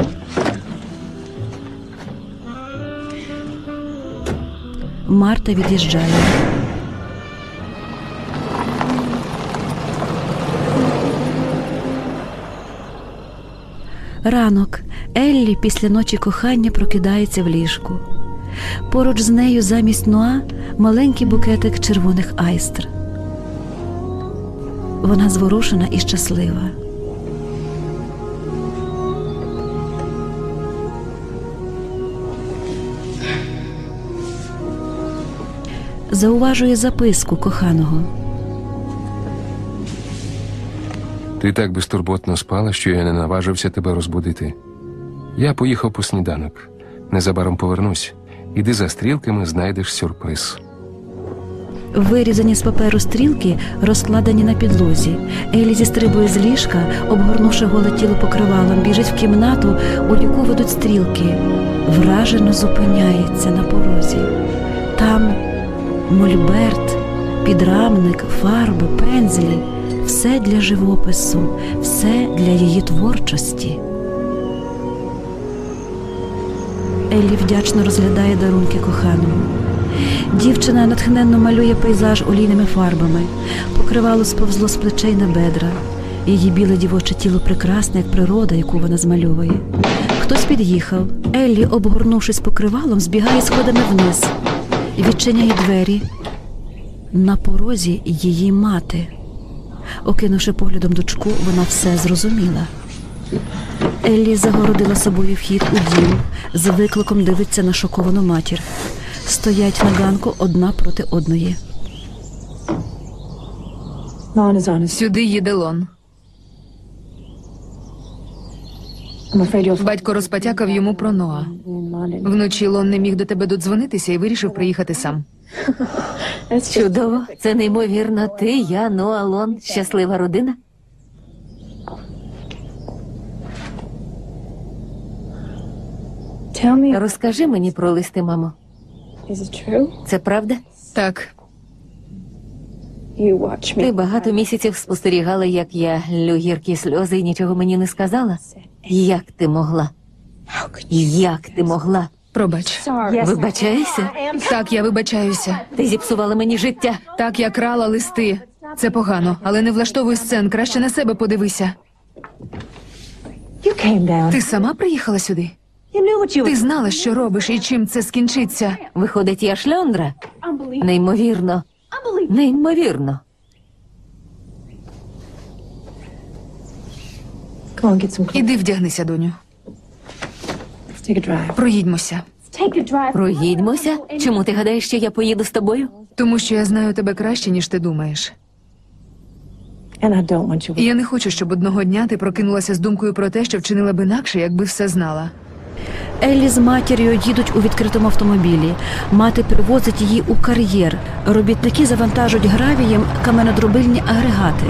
Марта від'їжджає. Ранок. Еллі після ночі кохання прокидається в ліжку. Поруч з нею замість Ноа маленький букетик червоних айстр. Вона зворушена і щаслива. Зауважує записку коханого. Ти так безтурботно спала, що я не наважився тебе розбудити. Я поїхав по сніданок. Незабаром повернусь. Іди за стрілками, знайдеш сюрприз. Вирізані з паперу стрілки розкладені на підлозі. Еллі зістрибує з ліжка, обгорнувши голе тіло покривалом, біжить в кімнату, у яку ведуть стрілки. Вражено зупиняється на порозі. Там мольберт, підрамник, фарби, пензлі. Все для живопису, все для її творчості. Еллі вдячно розглядає дарунки коханому. Дівчина натхненно малює пейзаж олійними фарбами. Покривало сповзло з плечей на бедра. Її біле дівоче тіло прекрасне, як природа, яку вона змальовує. Хтось під'їхав. Еллі, обгорнувшись покривалом, збігає сходами вниз. Відчиняє двері. На порозі її мати. Окинувши поглядом дочку, вона все зрозуміла. Еллі загородила собою вхід у дім, з викликом дивиться на шоковану матір. Стоять на ганку одна проти одної. Сюди їде Лон. Батько розпотякав йому про Ноа. Вночі Лон не міг до тебе додзвонитися і вирішив приїхати сам. Чудово. Це неймовірно. Ти, я, Ноа, Лон. Щаслива родина. Розкажи мені про листи, мамо. Це правда? Так. Ти багато місяців спостерігала, як я лю гіркі сльози і нічого мені не сказала? Як ти могла? Як ти могла? Пробач. Вибачаєшся? Так, я вибачаюся. Ти зіпсувала мені життя. Так, я крала листи. Це погано, але не влаштовуй сцен. Краще на себе подивися. Ти сама приїхала сюди? Ти знала, що робиш і чим це скінчиться. Виходить, я шльондра? Неймовірно. Неймовірно. Іди вдягнися, доню. Проїдьмося. Проїдьмося? Чому ти гадаєш, що я поїду з тобою? Тому що я знаю тебе краще, ніж ти думаєш. І я не хочу, щоб одного дня ти прокинулася з думкою про те, що вчинила б інакше, якби все знала. Еллі з матір'ю їдуть у відкритому автомобілі. Мати привозить її у кар'єр. Робітники завантажують гравієм каменодробильні агрегати.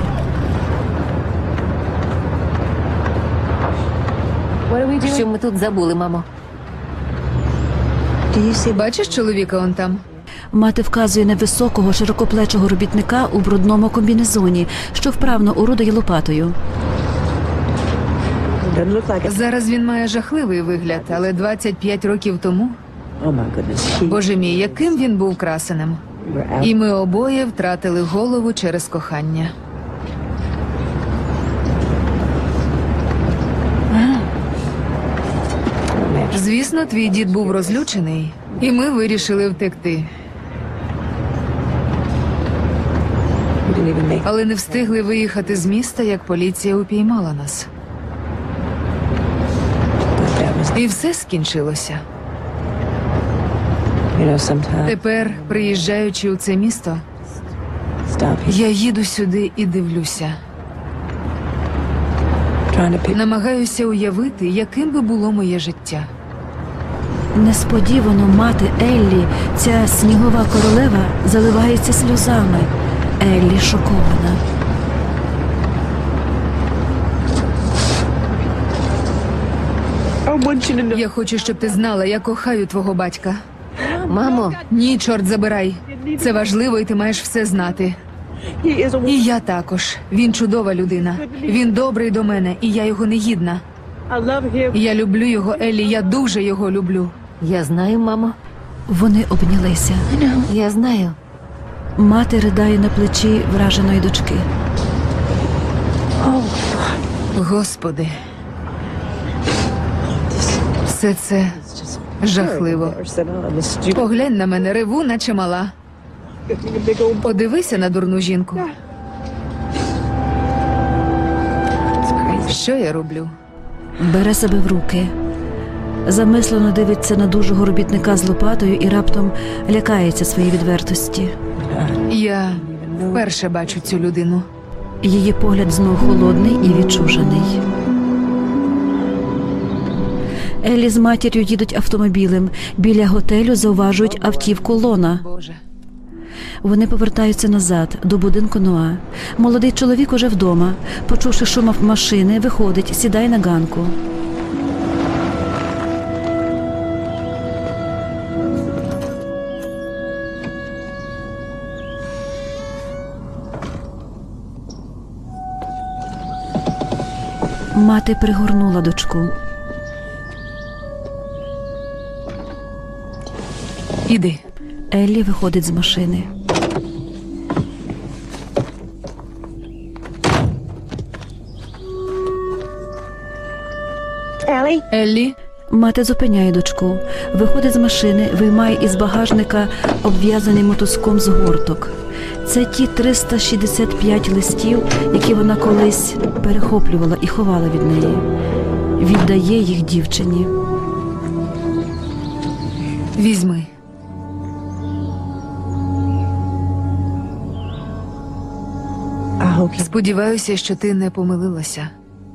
Що ми тут забули, мамо? Бачиш чоловіка он там? Мати вказує на високого, широкоплечого робітника у брудному комбінезоні, що вправно орудує лопатою. Зараз він має жахливий вигляд, але двадцять п'ять років тому... Боже мій, яким він був красеним. І ми обоє втратили голову через кохання. Звісно, твій дід був розлючений, і ми вирішили втекти. Але не встигли виїхати з міста, як поліція упіймала нас. І все скінчилося. Тепер, приїжджаючи у це місто, я їду сюди і дивлюся. Намагаюся уявити, яким би було моє життя. Несподівано мати Еллі, ця снігова королева, заливається сльозами. Еллі шокована. Я хочу, щоб ти знала, я кохаю твого батька. Мамо, Ні, чорт забирай. Це важливо, і ти маєш все знати. І я також. Він чудова людина. Він добрий до мене, і я його не гідна. Я люблю його, Еллі, я дуже його люблю. я знаю, мамо. Вони обнялися. Я знаю. Мати ридає на плечі враженої дочки. Господи. Все це жахливо. Поглянь на мене, реву, наче мала. Подивися на дурну жінку. Що я роблю? Бере себе в руки. Замислено дивиться на дужого робітника з лопатою і раптом лякається своєї відвертості. Я вперше бачу цю людину. Її погляд знов холодний і відчужений. Еллі з матір'ю їдуть автомобілем. Біля готелю зауважують автівку Лона. Боже. Вони повертаються назад, до будинку Ноа. Молодий чоловік уже вдома. Почувши шум машини, виходить, сідає на ганку. Мати пригорнула дочку. Іди. Еллі виходить з машини. Еллі, Мати зупиняє дочку, виходить з машини, виймає із багажника обв'язаний мотузком згорток. Це ті триста шістдесят п'ять листів, які вона колись перехоплювала і ховала від неї. Віддає їх дівчині. візьми. Сподіваюся, що ти не помилилася.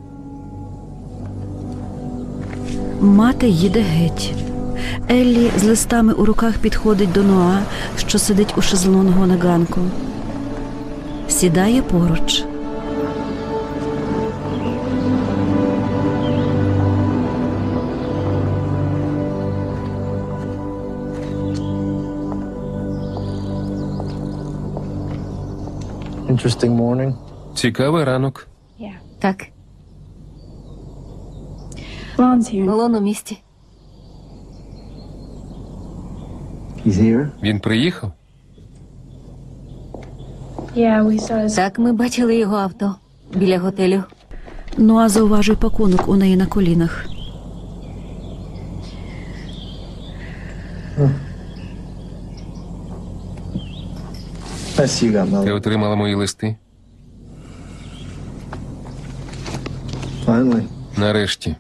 Мати їде геть. Еллі з листами у руках підходить до Ноа, що сидить у шезлонгу на ганку. Сідає поруч. Interesting morning. Цікавий ранок. Так, Lon's here. Лон у місті. He's here. Він приїхав? Yeah, we saw his. Так, ми бачили його авто біля готелю. Ноа зауважує пакунок у неї на колінах. I see you got Ти Mel. отримала мої листи? Finally. Нарешті.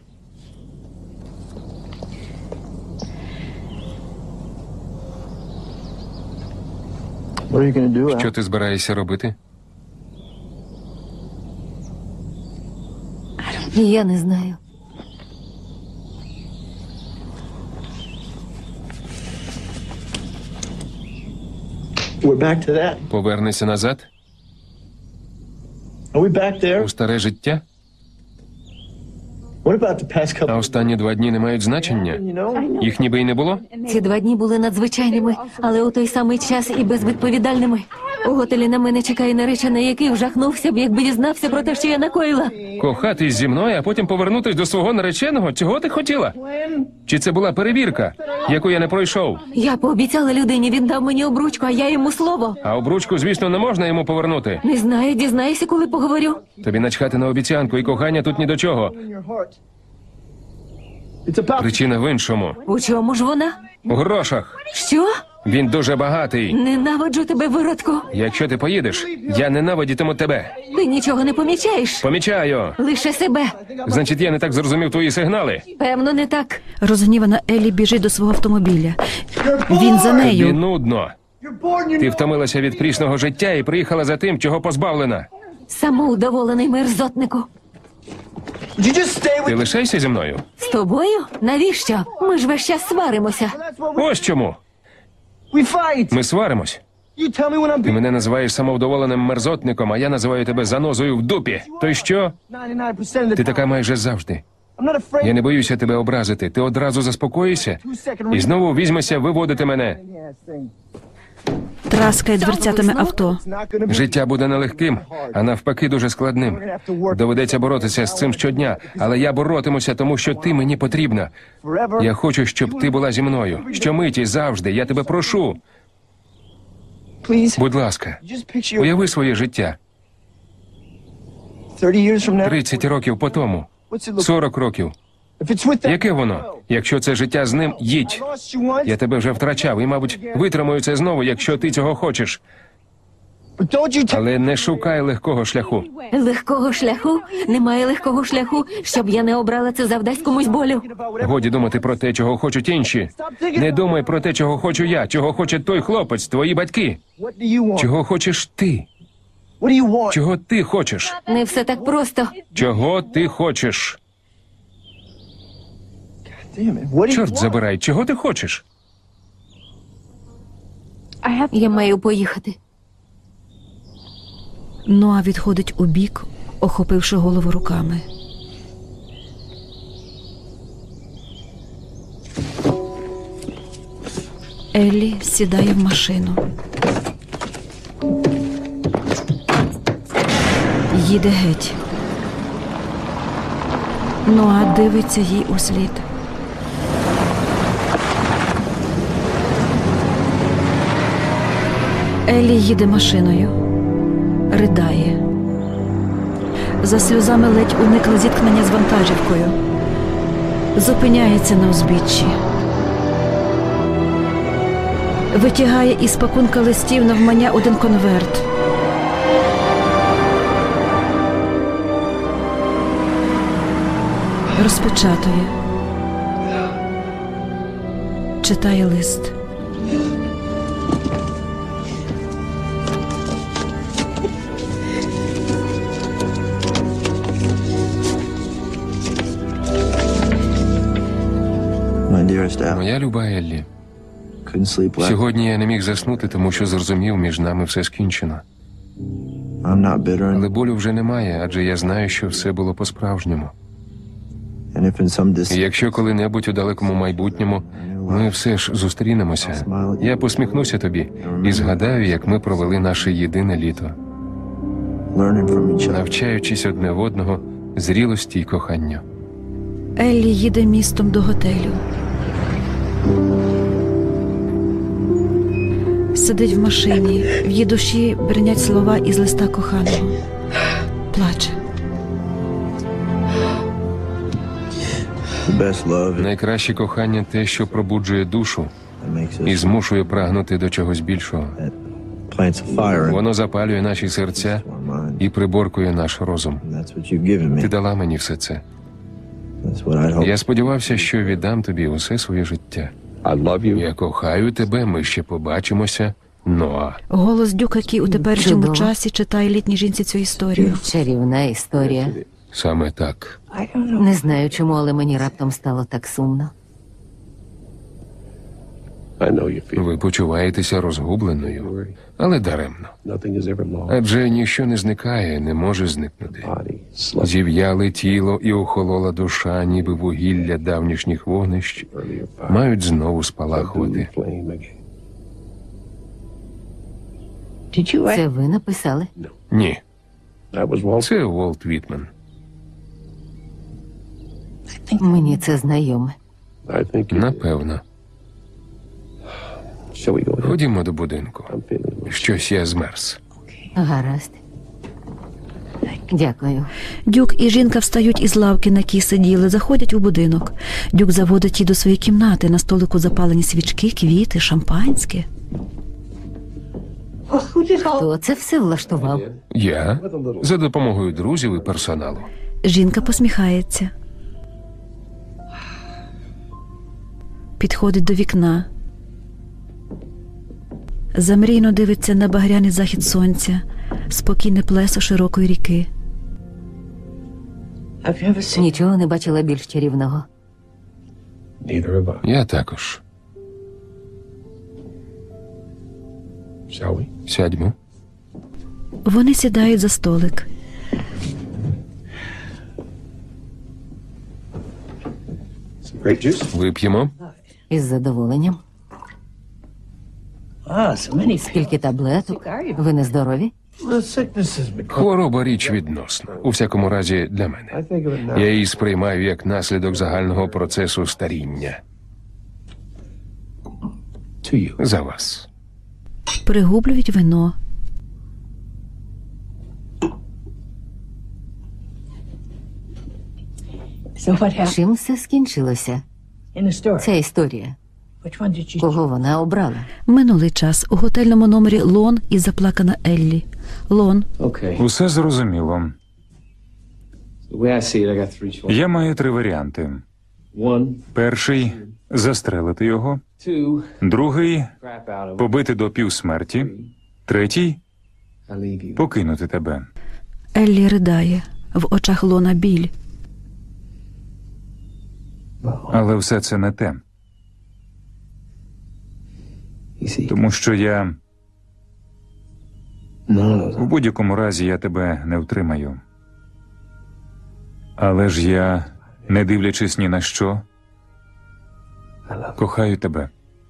What are you going to do? Що Al? ти збираєшся робити? Я не знаю. We're back to that. Повернешся назад? Are we back there? У старе життя? What about the past А couple? останні два дні не мають значення? You know? Їх ніби й не було? Ці два дні були надзвичайними, але у той самий час і безвідповідальними. У готелі на мене чекає наречений, який вжахнувся б, якби дізнався про те, що я накоїла. Кохатись зі мною, а потім повернутись до свого нареченого? Цього ти хотіла? Чи це була перевірка, яку я не пройшов? Я пообіцяла людині, він дав мені обручку, а я йому слово. А обручку, звісно, не можна йому повернути. Не знаю, дізнаюся, коли поговорю. Тобі начхати на обіцянку, і кохання тут ні до чого. In your heart. It's about Причина в іншому. У чому ж вона? У грошах. Що? Він дуже багатий. Ненавиджу тебе, виродку. Якщо ти поїдеш, я ненавидітиму тебе. Ти нічого не помічаєш. Помічаю. Лише себе. Значить, я не так зрозумів твої сигнали. Певно, не так. Розгнівана Еллі біжить до свого автомобіля. Він за Тобі нею. нудно. you're born, you Ти know. втомилася від прісного життя і приїхала за тим, чого позбавлена. Самоудоволений мерзотнику. Would you just stay with Ти лишайся зі мною. З тобою? Навіщо? Ми ж весь час сваримося. That's what we, Ось чому. we fight. Ми сваримось. You tell me when I'm Ти being мене називаєш самовдоволеним мерзотником, а я називаю тебе занозою в дупі. То й що? ninety-nine percent of the Ти time. така майже завжди. I'm not afraid. Я не боюся тебе образити. Ти одразу заспокоїшся і знову візьмешся виводити мене. Yes, thing. Траскає дверцятами авто. It's not gonna be Життя буде нелегким, а навпаки дуже складним. Доведеться боротися з цим щодня, але я боротимуся, тому що ти мені потрібна. forever. Я хочу, щоб ти була зі мною. Щомиті, завжди. Я тебе прошу. Please. Будь ласка, Just picture уяви своє життя. thirty years from now. тридцять років по тому. What's it look? сорок років. If it's with that. Яке воно? Якщо це життя з ним, їдь. I lost you once. Я тебе вже втрачав і, мабуть, витримаю це знову, якщо ти цього хочеш. But don't you tell Але не шукай легкого шляху. Легкого шляху? Немає легкого шляху, щоб я не обрала це завдасть комусь болю. Годі думати про те, чого хочуть інші. Не думай про те, чого хочу я, чого хоче той хлопець, твої батьки. what do you want? Чого хочеш ти? What do you want? Чого ти хочеш? Не все так просто. Чого ти хочеш? Damn it. What do you Чорт want? забирай, чого ти хочеш? Я маю поїхати. Ноа відходить у бік, охопивши голову руками. Еллі сідає в машину. Їде геть. Ноа дивиться їй услід. Еллі їде машиною. Ридає. За сльозами ледь уникла зіткнення з вантажівкою. Зупиняється на узбіччі. Витягає із пакунка листів навмання один конверт. Розпечатує. Читає лист. My dearest Al, Моя люба Еллі, couldn't sleep last. сьогодні я не міг заснути, тому що зрозумів, між нами все скінчено. I'm not bitter, Але and, болю вже немає, адже я знаю, що все було по-справжньому. and if in some І distant якщо коли-небудь у далекому майбутньому ми все ж зустрінемося, я посміхнуся тобі і згадаю, як ми провели наше єдине літо, learning from each other, навчаючись одне в одного зрілості й коханню. Еллі їде містом до готелю. Сидить в машині, в її душі бринять слова із листа коханого. Плаче. the best love, it Найкраще кохання те, що пробуджує душу makes і us, змушує прагнути до чогось більшого. plants a fire, in Воно запалює наші серця our mind. і приборкує наш розум. And that's what you've given Ти me. дала мені все це. That's what I'd hope. Я сподівався, що віддам тобі усе своє життя. I love you. Я кохаю тебе, ми ще побачимося. Ноа. Голос Дюка, який у теперішньому Чудово. часі читає літній жінці цю історію. Чарівна історія. Саме так. Не знаю чому, але мені раптом стало так сумно. I know you feel. Ви почуваєтеся розгубленою, але даремно. Nothing is ever lost. Адже ніщо не зникає, не може зникнути. Body slept Зів'яле тіло і охолола душа, ніби вугілля давнішніх вогнищ, earlier fire. мають знову спалахувати. Flame again. Це ви написали? Ні, That was Walt. це Волт Вітман. Мені це знайоме. I think you. Напевно. Shall we go ahead? Ходімо до будинку. I'm feeling. Щось я змерз. Гаразд. Дякую. Дюк і жінка встають із лавки, на якій сиділи, заходять у будинок. Дюк заводить її до своєї кімнати. На столику запалені свічки, квіти, шампанське. Хто це все влаштував? Я за допомогою друзів і персоналу. Жінка посміхається. Підходить до вікна. Замрійно дивиться на багряний захід сонця, спокійне плесо широкої ріки. Нічого не бачила більш чарівного. Neither have I. Я також. Shall we? Сядьмо. Вони сідають за столик. Some grape juice. Вип'ємо. Із задоволенням. Ah, so many. Скільки таблеток? Ви не здорові? The sickness has been. Хвороба річ відносна. У всякому разі, для I мене. think of it now. Я її сприймаю як наслідок загального процесу старіння. To you. За вас. Пригублюють вино. So what happened Чим все скінчилося? in the story? Ця історія. Which one did you Кого вона обрала? Минулий час. У готельному номері Лон і заплакана Еллі. Лон. Okay. Усе зрозуміло. The way I see it, I got three choices. Я маю три варіанти. One, Перший – застрелити його. two, Другий crap out of – побити до півсмерті. Третій I leave you. – покинути тебе. Еллі ридає. В очах Лона біль. Але все це не те. You see, Тому що я... none of those. В будь-якому разі я тебе не втримаю. Але ж я, не дивлячись ні на що, I love you. кохаю тебе.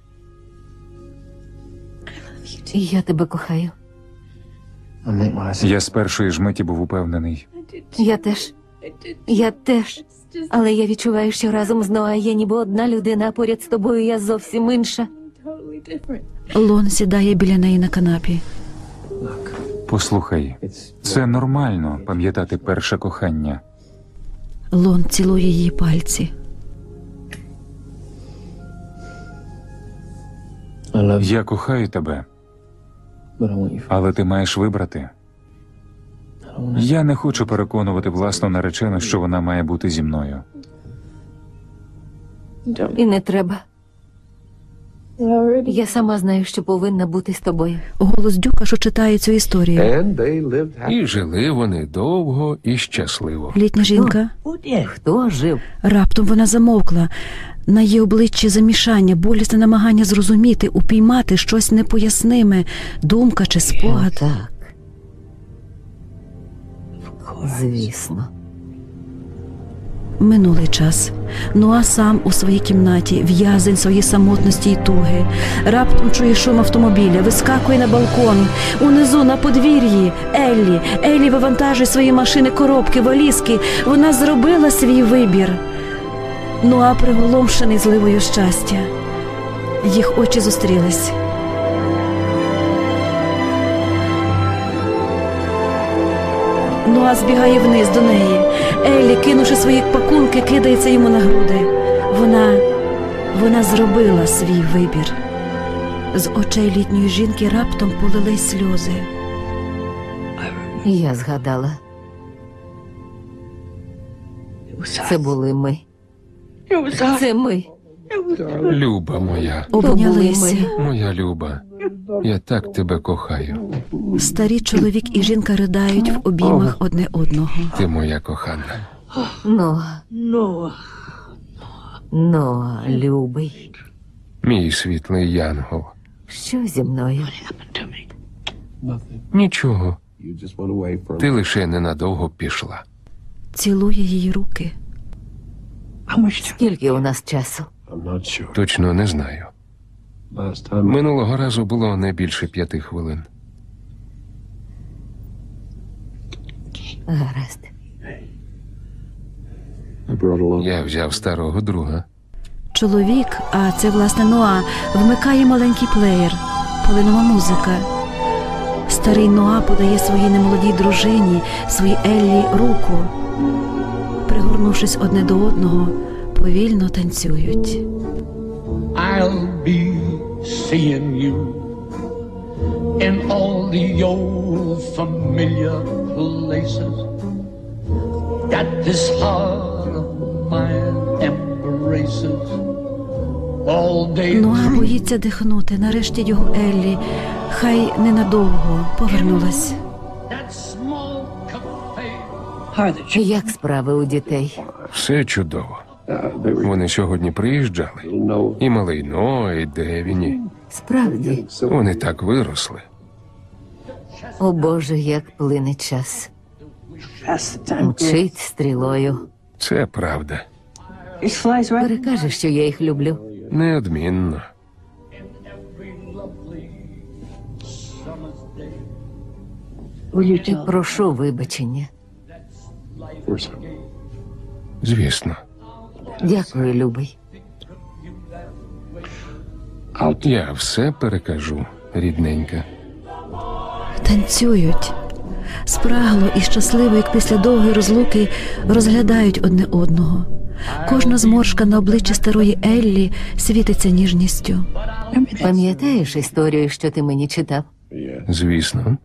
Я тебе кохаю. I meant what I said. Я з першої ж миті був упевнений. Я теж. Я теж. Але я відчуваю, що разом з Ноа я ніби одна людина, а поряд з тобою я зовсім інша. Лон сідає біля неї на канапі. Послухай, It's це нормально пам'ятати перше кохання. Лон цілує її пальці. I love you, Я кохаю тебе, but I want you. але ти маєш вибрати. Я не хочу переконувати власну наречену, що вона має бути зі мною. І не треба. Я сама знаю, що повинна бути з тобою. Голос Дюка, що читає цю історію. And they lived happy. І жили вони довго і щасливо. Літня жінка. Who did? Хто жив? Раптом вона замовкла. На її обличчі замішання, болісне намагання зрозуміти, упіймати щось непоясниме, думка чи спогад. Так. Звісно. Минулий час. Ноа сам у своїй кімнаті, в'язень своєї самотності й туги. Раптом чує шум автомобіля, вискакує на балкон. Унизу, на подвір'ї. Еллі. Еллі вивантажує свої машини, коробки, валізки. Вона зробила свій вибір. Ноа приголомшений зливою щастя. Їх очі зустрілись. Ноа збігає вниз до неї. Еллі, кинувши свої пакунки, кидається йому на груди. Вона... вона зробила свій вибір. З очей літньої жінки раптом полились сльози. Я згадала. Це були ми. Це ми. Люба моя, Обнялися. моя Люба, я так тебе кохаю. Старі чоловік і жінка ридають в обіймах одне одного. Ти моя кохана. Ноа. No. Ноа, любий. Мій світлий янгол. Що зі мною? Нічого. You just went away for a Ти лише ненадовго пішла. Цілує її руки. Скільки у нас часу? I'm not sure. Точно не знаю. Last time Минулого разу було не більше п'яти хвилин. Гаразд. I brought along. Я взяв старого друга. Чоловік, а це, власне, Ноа, вмикає маленький плеєр. Полинова музика. Старий Ноа подає своїй немолодій дружині, своїй Еллі, руку. Пригорнувшись одне до одного, повільно танцюють. I'll be seeing you in all the old familiar places that this heart of mine embraces all day Ноа through. боїться дихнути. Нарешті його Еллі, хай ненадовго, повернулась. That small cafe. How are the children? Як справи у дітей? Все чудово. Uh, they were Вони сьогодні приїжджали. no. І малий Ноа, і Девіні. Справді? Вони так виросли. О Боже, як плине час. Pass the time. Мчить стрілою. Це правда. It flies right. Перекажи, що я їх люблю. Неодмінно. Will you І tell? прошу вибачення. Of course I will. Звісно. Дякую, любий. I'll Я все перекажу, рідненька. Танцюють. Спрагло і щасливо, як після довгої розлуки, розглядають одне одного. Кожна зморшка на обличчі старої Еллі світиться ніжністю. Пам'ятаєш історію, що ти мені читав? Yeah. Звісно.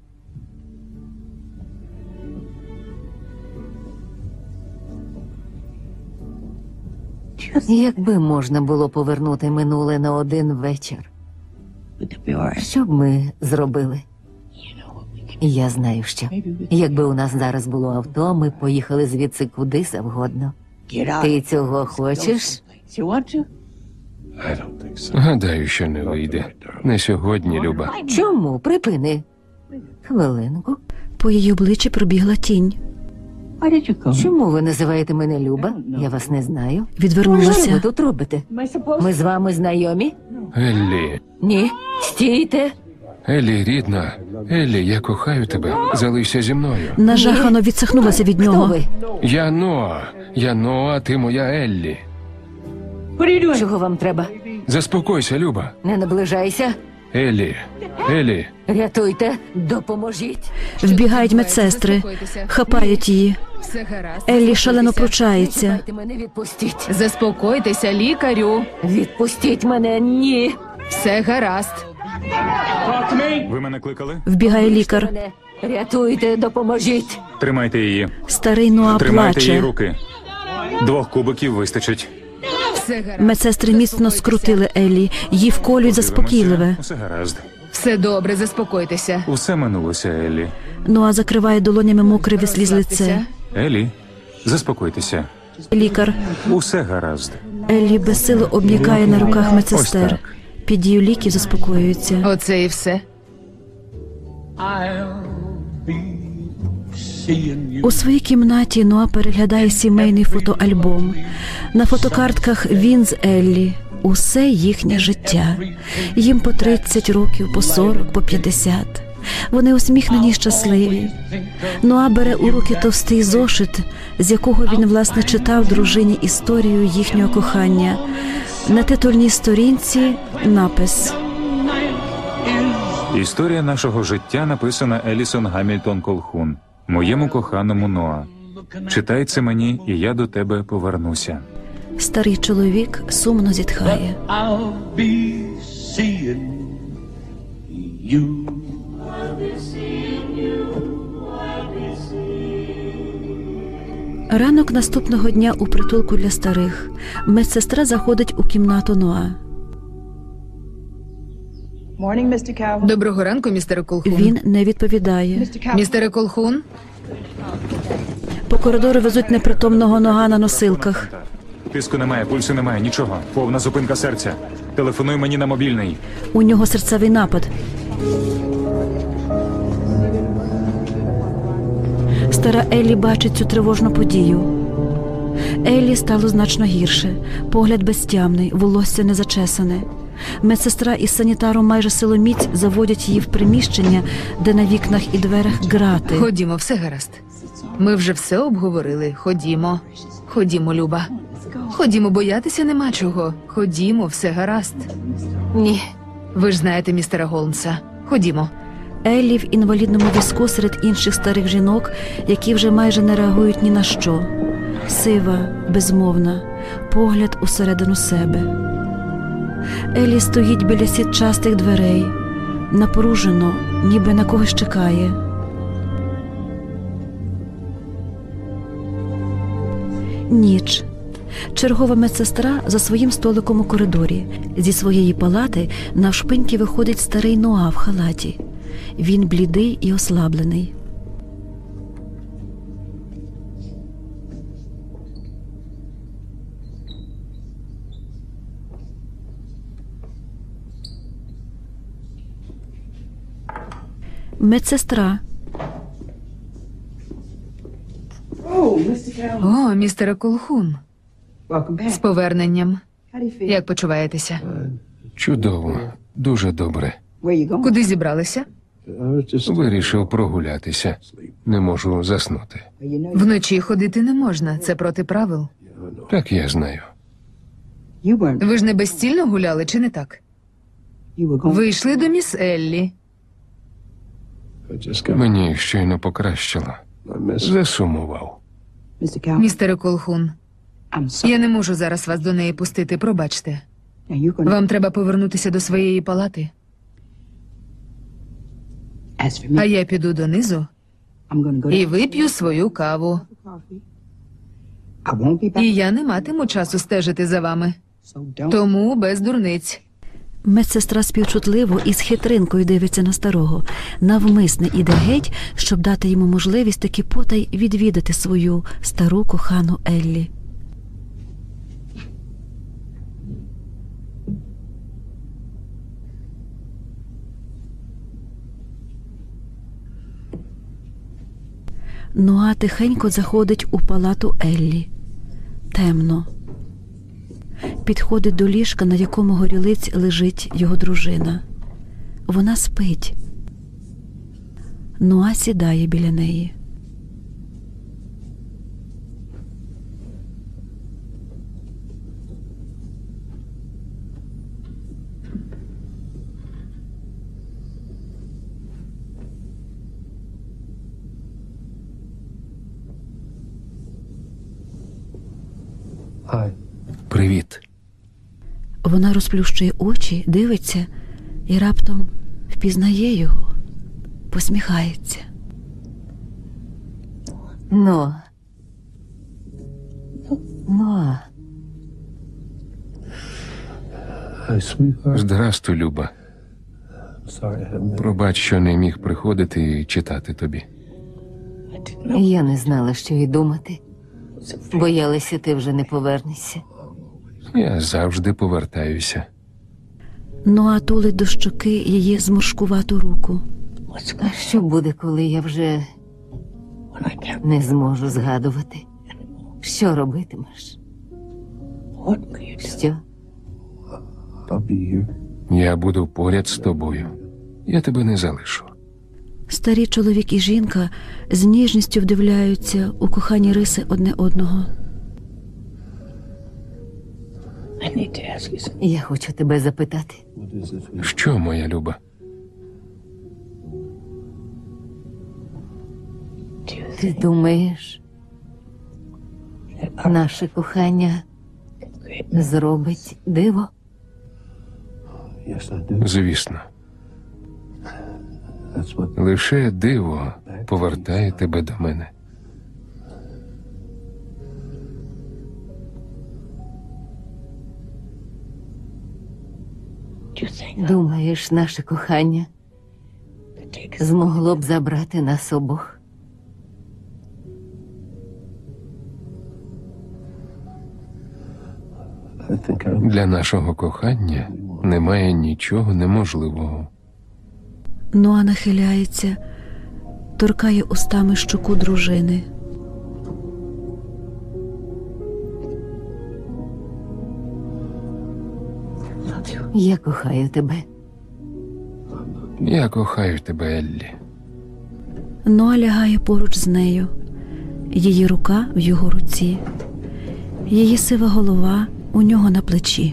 Якби можна було повернути минуле на один вечір, Would it be all right? що б ми зробили? Я знаю, що. Якби у нас зараз було авто, ми поїхали звідси куди завгодно. Get out. Ти цього хочеш? Do you want to? I don't think so. Гадаю, що не вийде. Не сьогодні, Люба. Чому? Припини. Хвилинку. По її обличчі пробігла тінь. Why did you come? Чому ви називаєте мене Люба? Я вас не знаю. Що ви Відвернулася. тут робите? Am I supposed? Ми з вами знайомі? Еллі. Ні. Стійте. Еллі, рідна. Еллі, я кохаю тебе. Залишся зі мною. Нажахано відсахнулася від Хто нього. ви? Я Ноа. Я Ноа, ти моя Еллі. What are you doing? Чого вам треба? Заспокойся, Люба. Не наближайся. Еллі. Еллі. Рятуйте. Допоможіть. Вбігають медсестри, хапають її. Все гаразд. Еллі шалено пручається. Дайте мене, відпустіть. Заспокойтеся, лікарю. Відпустіть мене. Ні. Все гаразд. Ви мене кликали? Вбігає лікар. Мене. Рятуйте, допоможіть. Тримайте її. Старий Ноа Тримайте її плаче. руки. Двох кубиків вистачить. Все гаразд. Медсестри міцно скрутили Еллі. Її вколюють заспокійливе. Усе гаразд. Все добре, заспокойтеся. Усе минулося, Еллі. Ноа закриває долонями мокре від сліз лице. Еллі, заспокойтеся. Лікар. Усе гаразд. Еллі безсило обм'якає на руках Ось медсестер. так. Під дію ліків заспокоюється. Оце і все. I'll be seeing you. У своїй кімнаті Ноа переглядає сімейний фотоальбом. На фотокартках він з Еллі. Усе їхнє життя. Їм по тридцять років, по сорок, по п'ятдесят. Вони усміхнені й щасливі. Ноа бере у руки товстий зошит, з якого він, власне, читав дружині історію їхнього кохання. На титульній сторінці напис. Історія нашого життя написана Елісон Гамільтон Колхун, моєму коханому Ноа. Читай це мені, і я до тебе повернуся. Старий чоловік сумно зітхає. I'll be seeing you. Ранок наступного дня у притулку для старих. Медсестра заходить у кімнату Ноа. Morning, Mister Calhoun. Доброго ранку, містере Колхун. Він не відповідає. Mister Calhoun. Містере Колхун? По коридору везуть непритомного Ноа на носилках. Тиску немає, пульсу немає, нічого. Повна зупинка серця. Телефонуй мені на мобільний. У нього серцевий напад. Стара Еллі бачить цю тривожну подію. Еллі стало значно гірше. Погляд безтямний, волосся не зачесане. Медсестра із санітаром майже силоміць заводять її в приміщення, де на вікнах і дверях грати. Ходімо, все гаразд. Ми вже все обговорили. Ходімо. Ходімо, Люба. Ходімо, боятися нема чого. Ходімо, все гаразд. Ні. Ви ж знаєте містера Голмса. Ходімо. Еллі в інвалідному візку серед інших старих жінок, які вже майже не реагують ні на що. Сива, безмовна, погляд усередину себе. Еллі стоїть біля сітчастих дверей, напружено, ніби на когось чекає. Ніч. Чергова медсестра за своїм столиком у коридорі. Зі своєї палати навшпиньки виходить старий Ноа в халаті. Він блідий і ослаблений. Медсестра. О, містере Колхун. З поверненням. Як почуваєтеся? Чудово. Дуже добре. Куди зібралися? Вирішив прогулятися. Не можу заснути. Вночі ходити не можна. Це проти правил. Так я знаю. Ви ж не безцільно гуляли, чи не так? Ви йшли до міс Еллі. Мені щойно покращило. Засумував. Містере Колхун, я не можу зараз вас до неї пустити, пробачте. Вам треба повернутися до своєї палати. А я піду донизу і вип'ю свою каву. І я не матиму часу стежити за вами. Тому без дурниць. Медсестра співчутливо і з хитринкою дивиться на старого. Навмисне іде геть, щоб дати йому можливість таки потай відвідати свою стару кохану Еллі. Ноа тихенько заходить у палату Еллі. Темно. Підходить до ліжка, на якому горілиць лежить його дружина. Вона спить. Ноа сідає біля неї. Привіт. Вона розплющує очі, дивиться і раптом впізнає його, посміхається. Но. Ноа. Здрастуй, Люба. Пробач, що не міг приходити і читати тобі. Я не знала, що й думати. Боялася, ти вже не повернешся. Я завжди повертаюся. Ноа тулить до щоки її зморшкувату руку. А що буде, коли я вже не зможу згадувати? Що робитимеш? Що? Я буду поряд з тобою. Я тебе не залишу. Старі чоловік і жінка з ніжністю вдивляються у кохані риси одне одного. Я хочу тебе запитати. Що, моя Люба? Ти думаєш, наше кохання зробить диво? Звісно. Лише диво повертає тебе до мене. Думаєш, наше кохання змогло б забрати нас обох? Для нашого кохання немає нічого неможливого. Ноа нахиляється, торкає устами щоку дружини. Я кохаю тебе. Я кохаю тебе, Еллі. Ноа лягає поруч з нею. Її рука в його руці. Її сива голова у нього на плечі.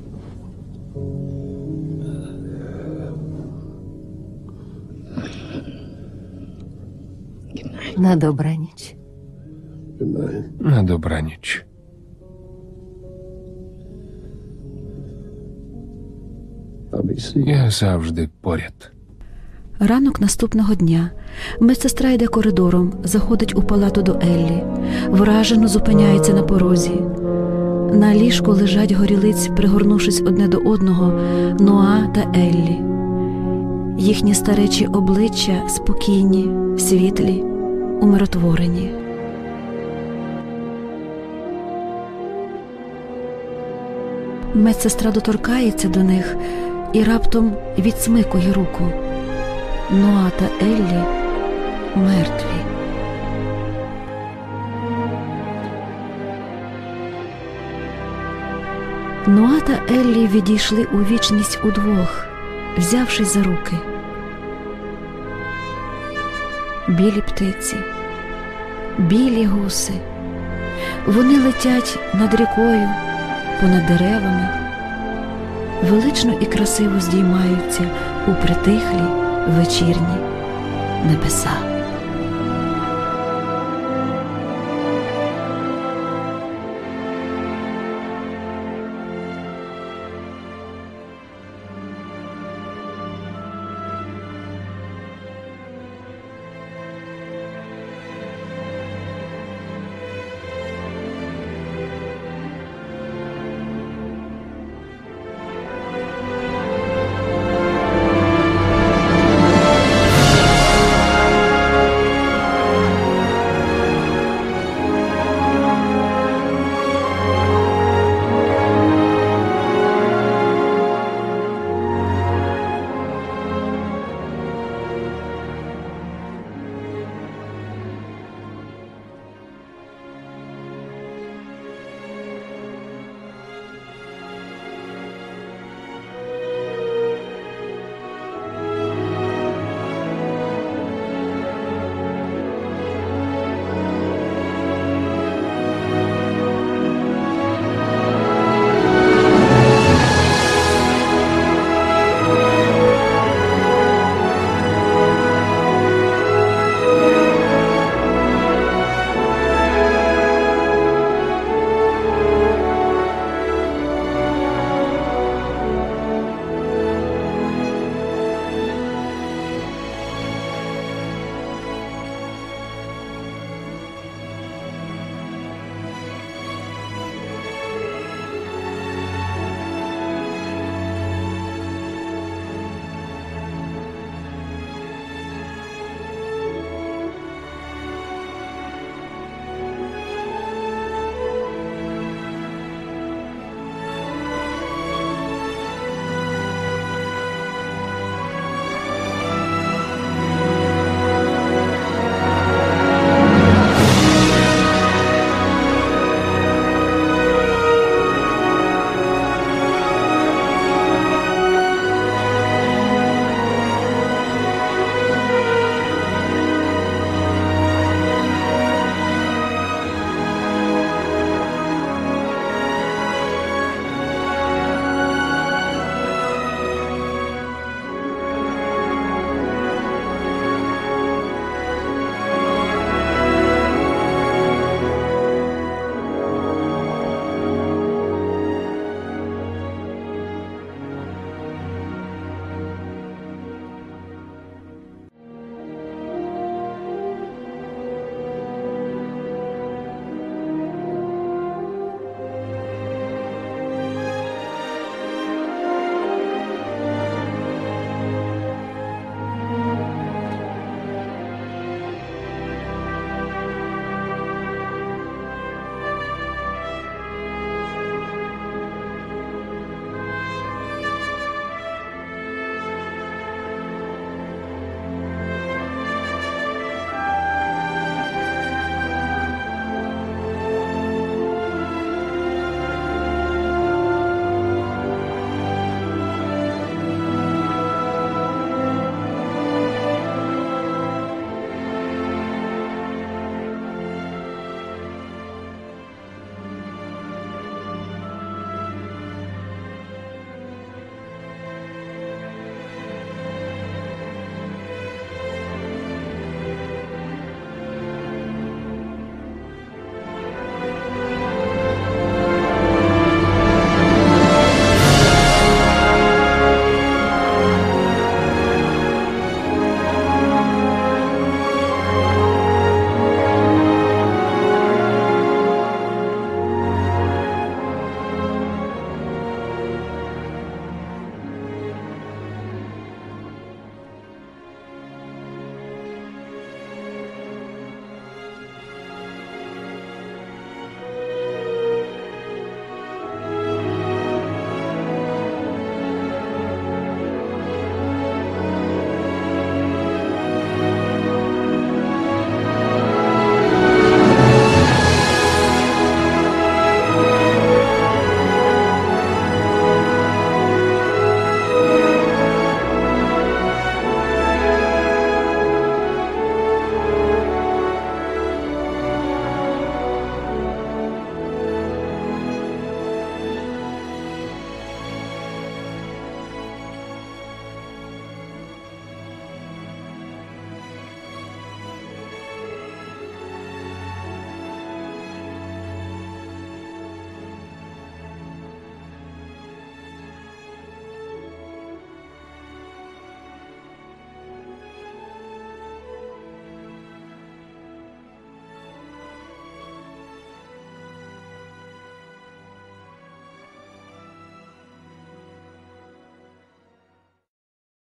На добраніч. На добраніч. Я завжди поряд. Ранок наступного дня. Медсестра йде коридором, заходить у палату до Еллі. Вражено зупиняється на порозі. На ліжку лежать горілиць, пригорнувшись одне до одного, Ноа та Еллі. Їхні старечі обличчя спокійні, світлі, умиротворені. Медсестра доторкається до них і раптом відсмикує руку. Ноа та Еллі мертві. Ноа та Еллі відійшли у вічність удвох, взявшись за руки. Білі птиці, білі гуси. Вони летять над рікою, понад деревами, велично і красиво здіймаються у притихлі вечірні небеса.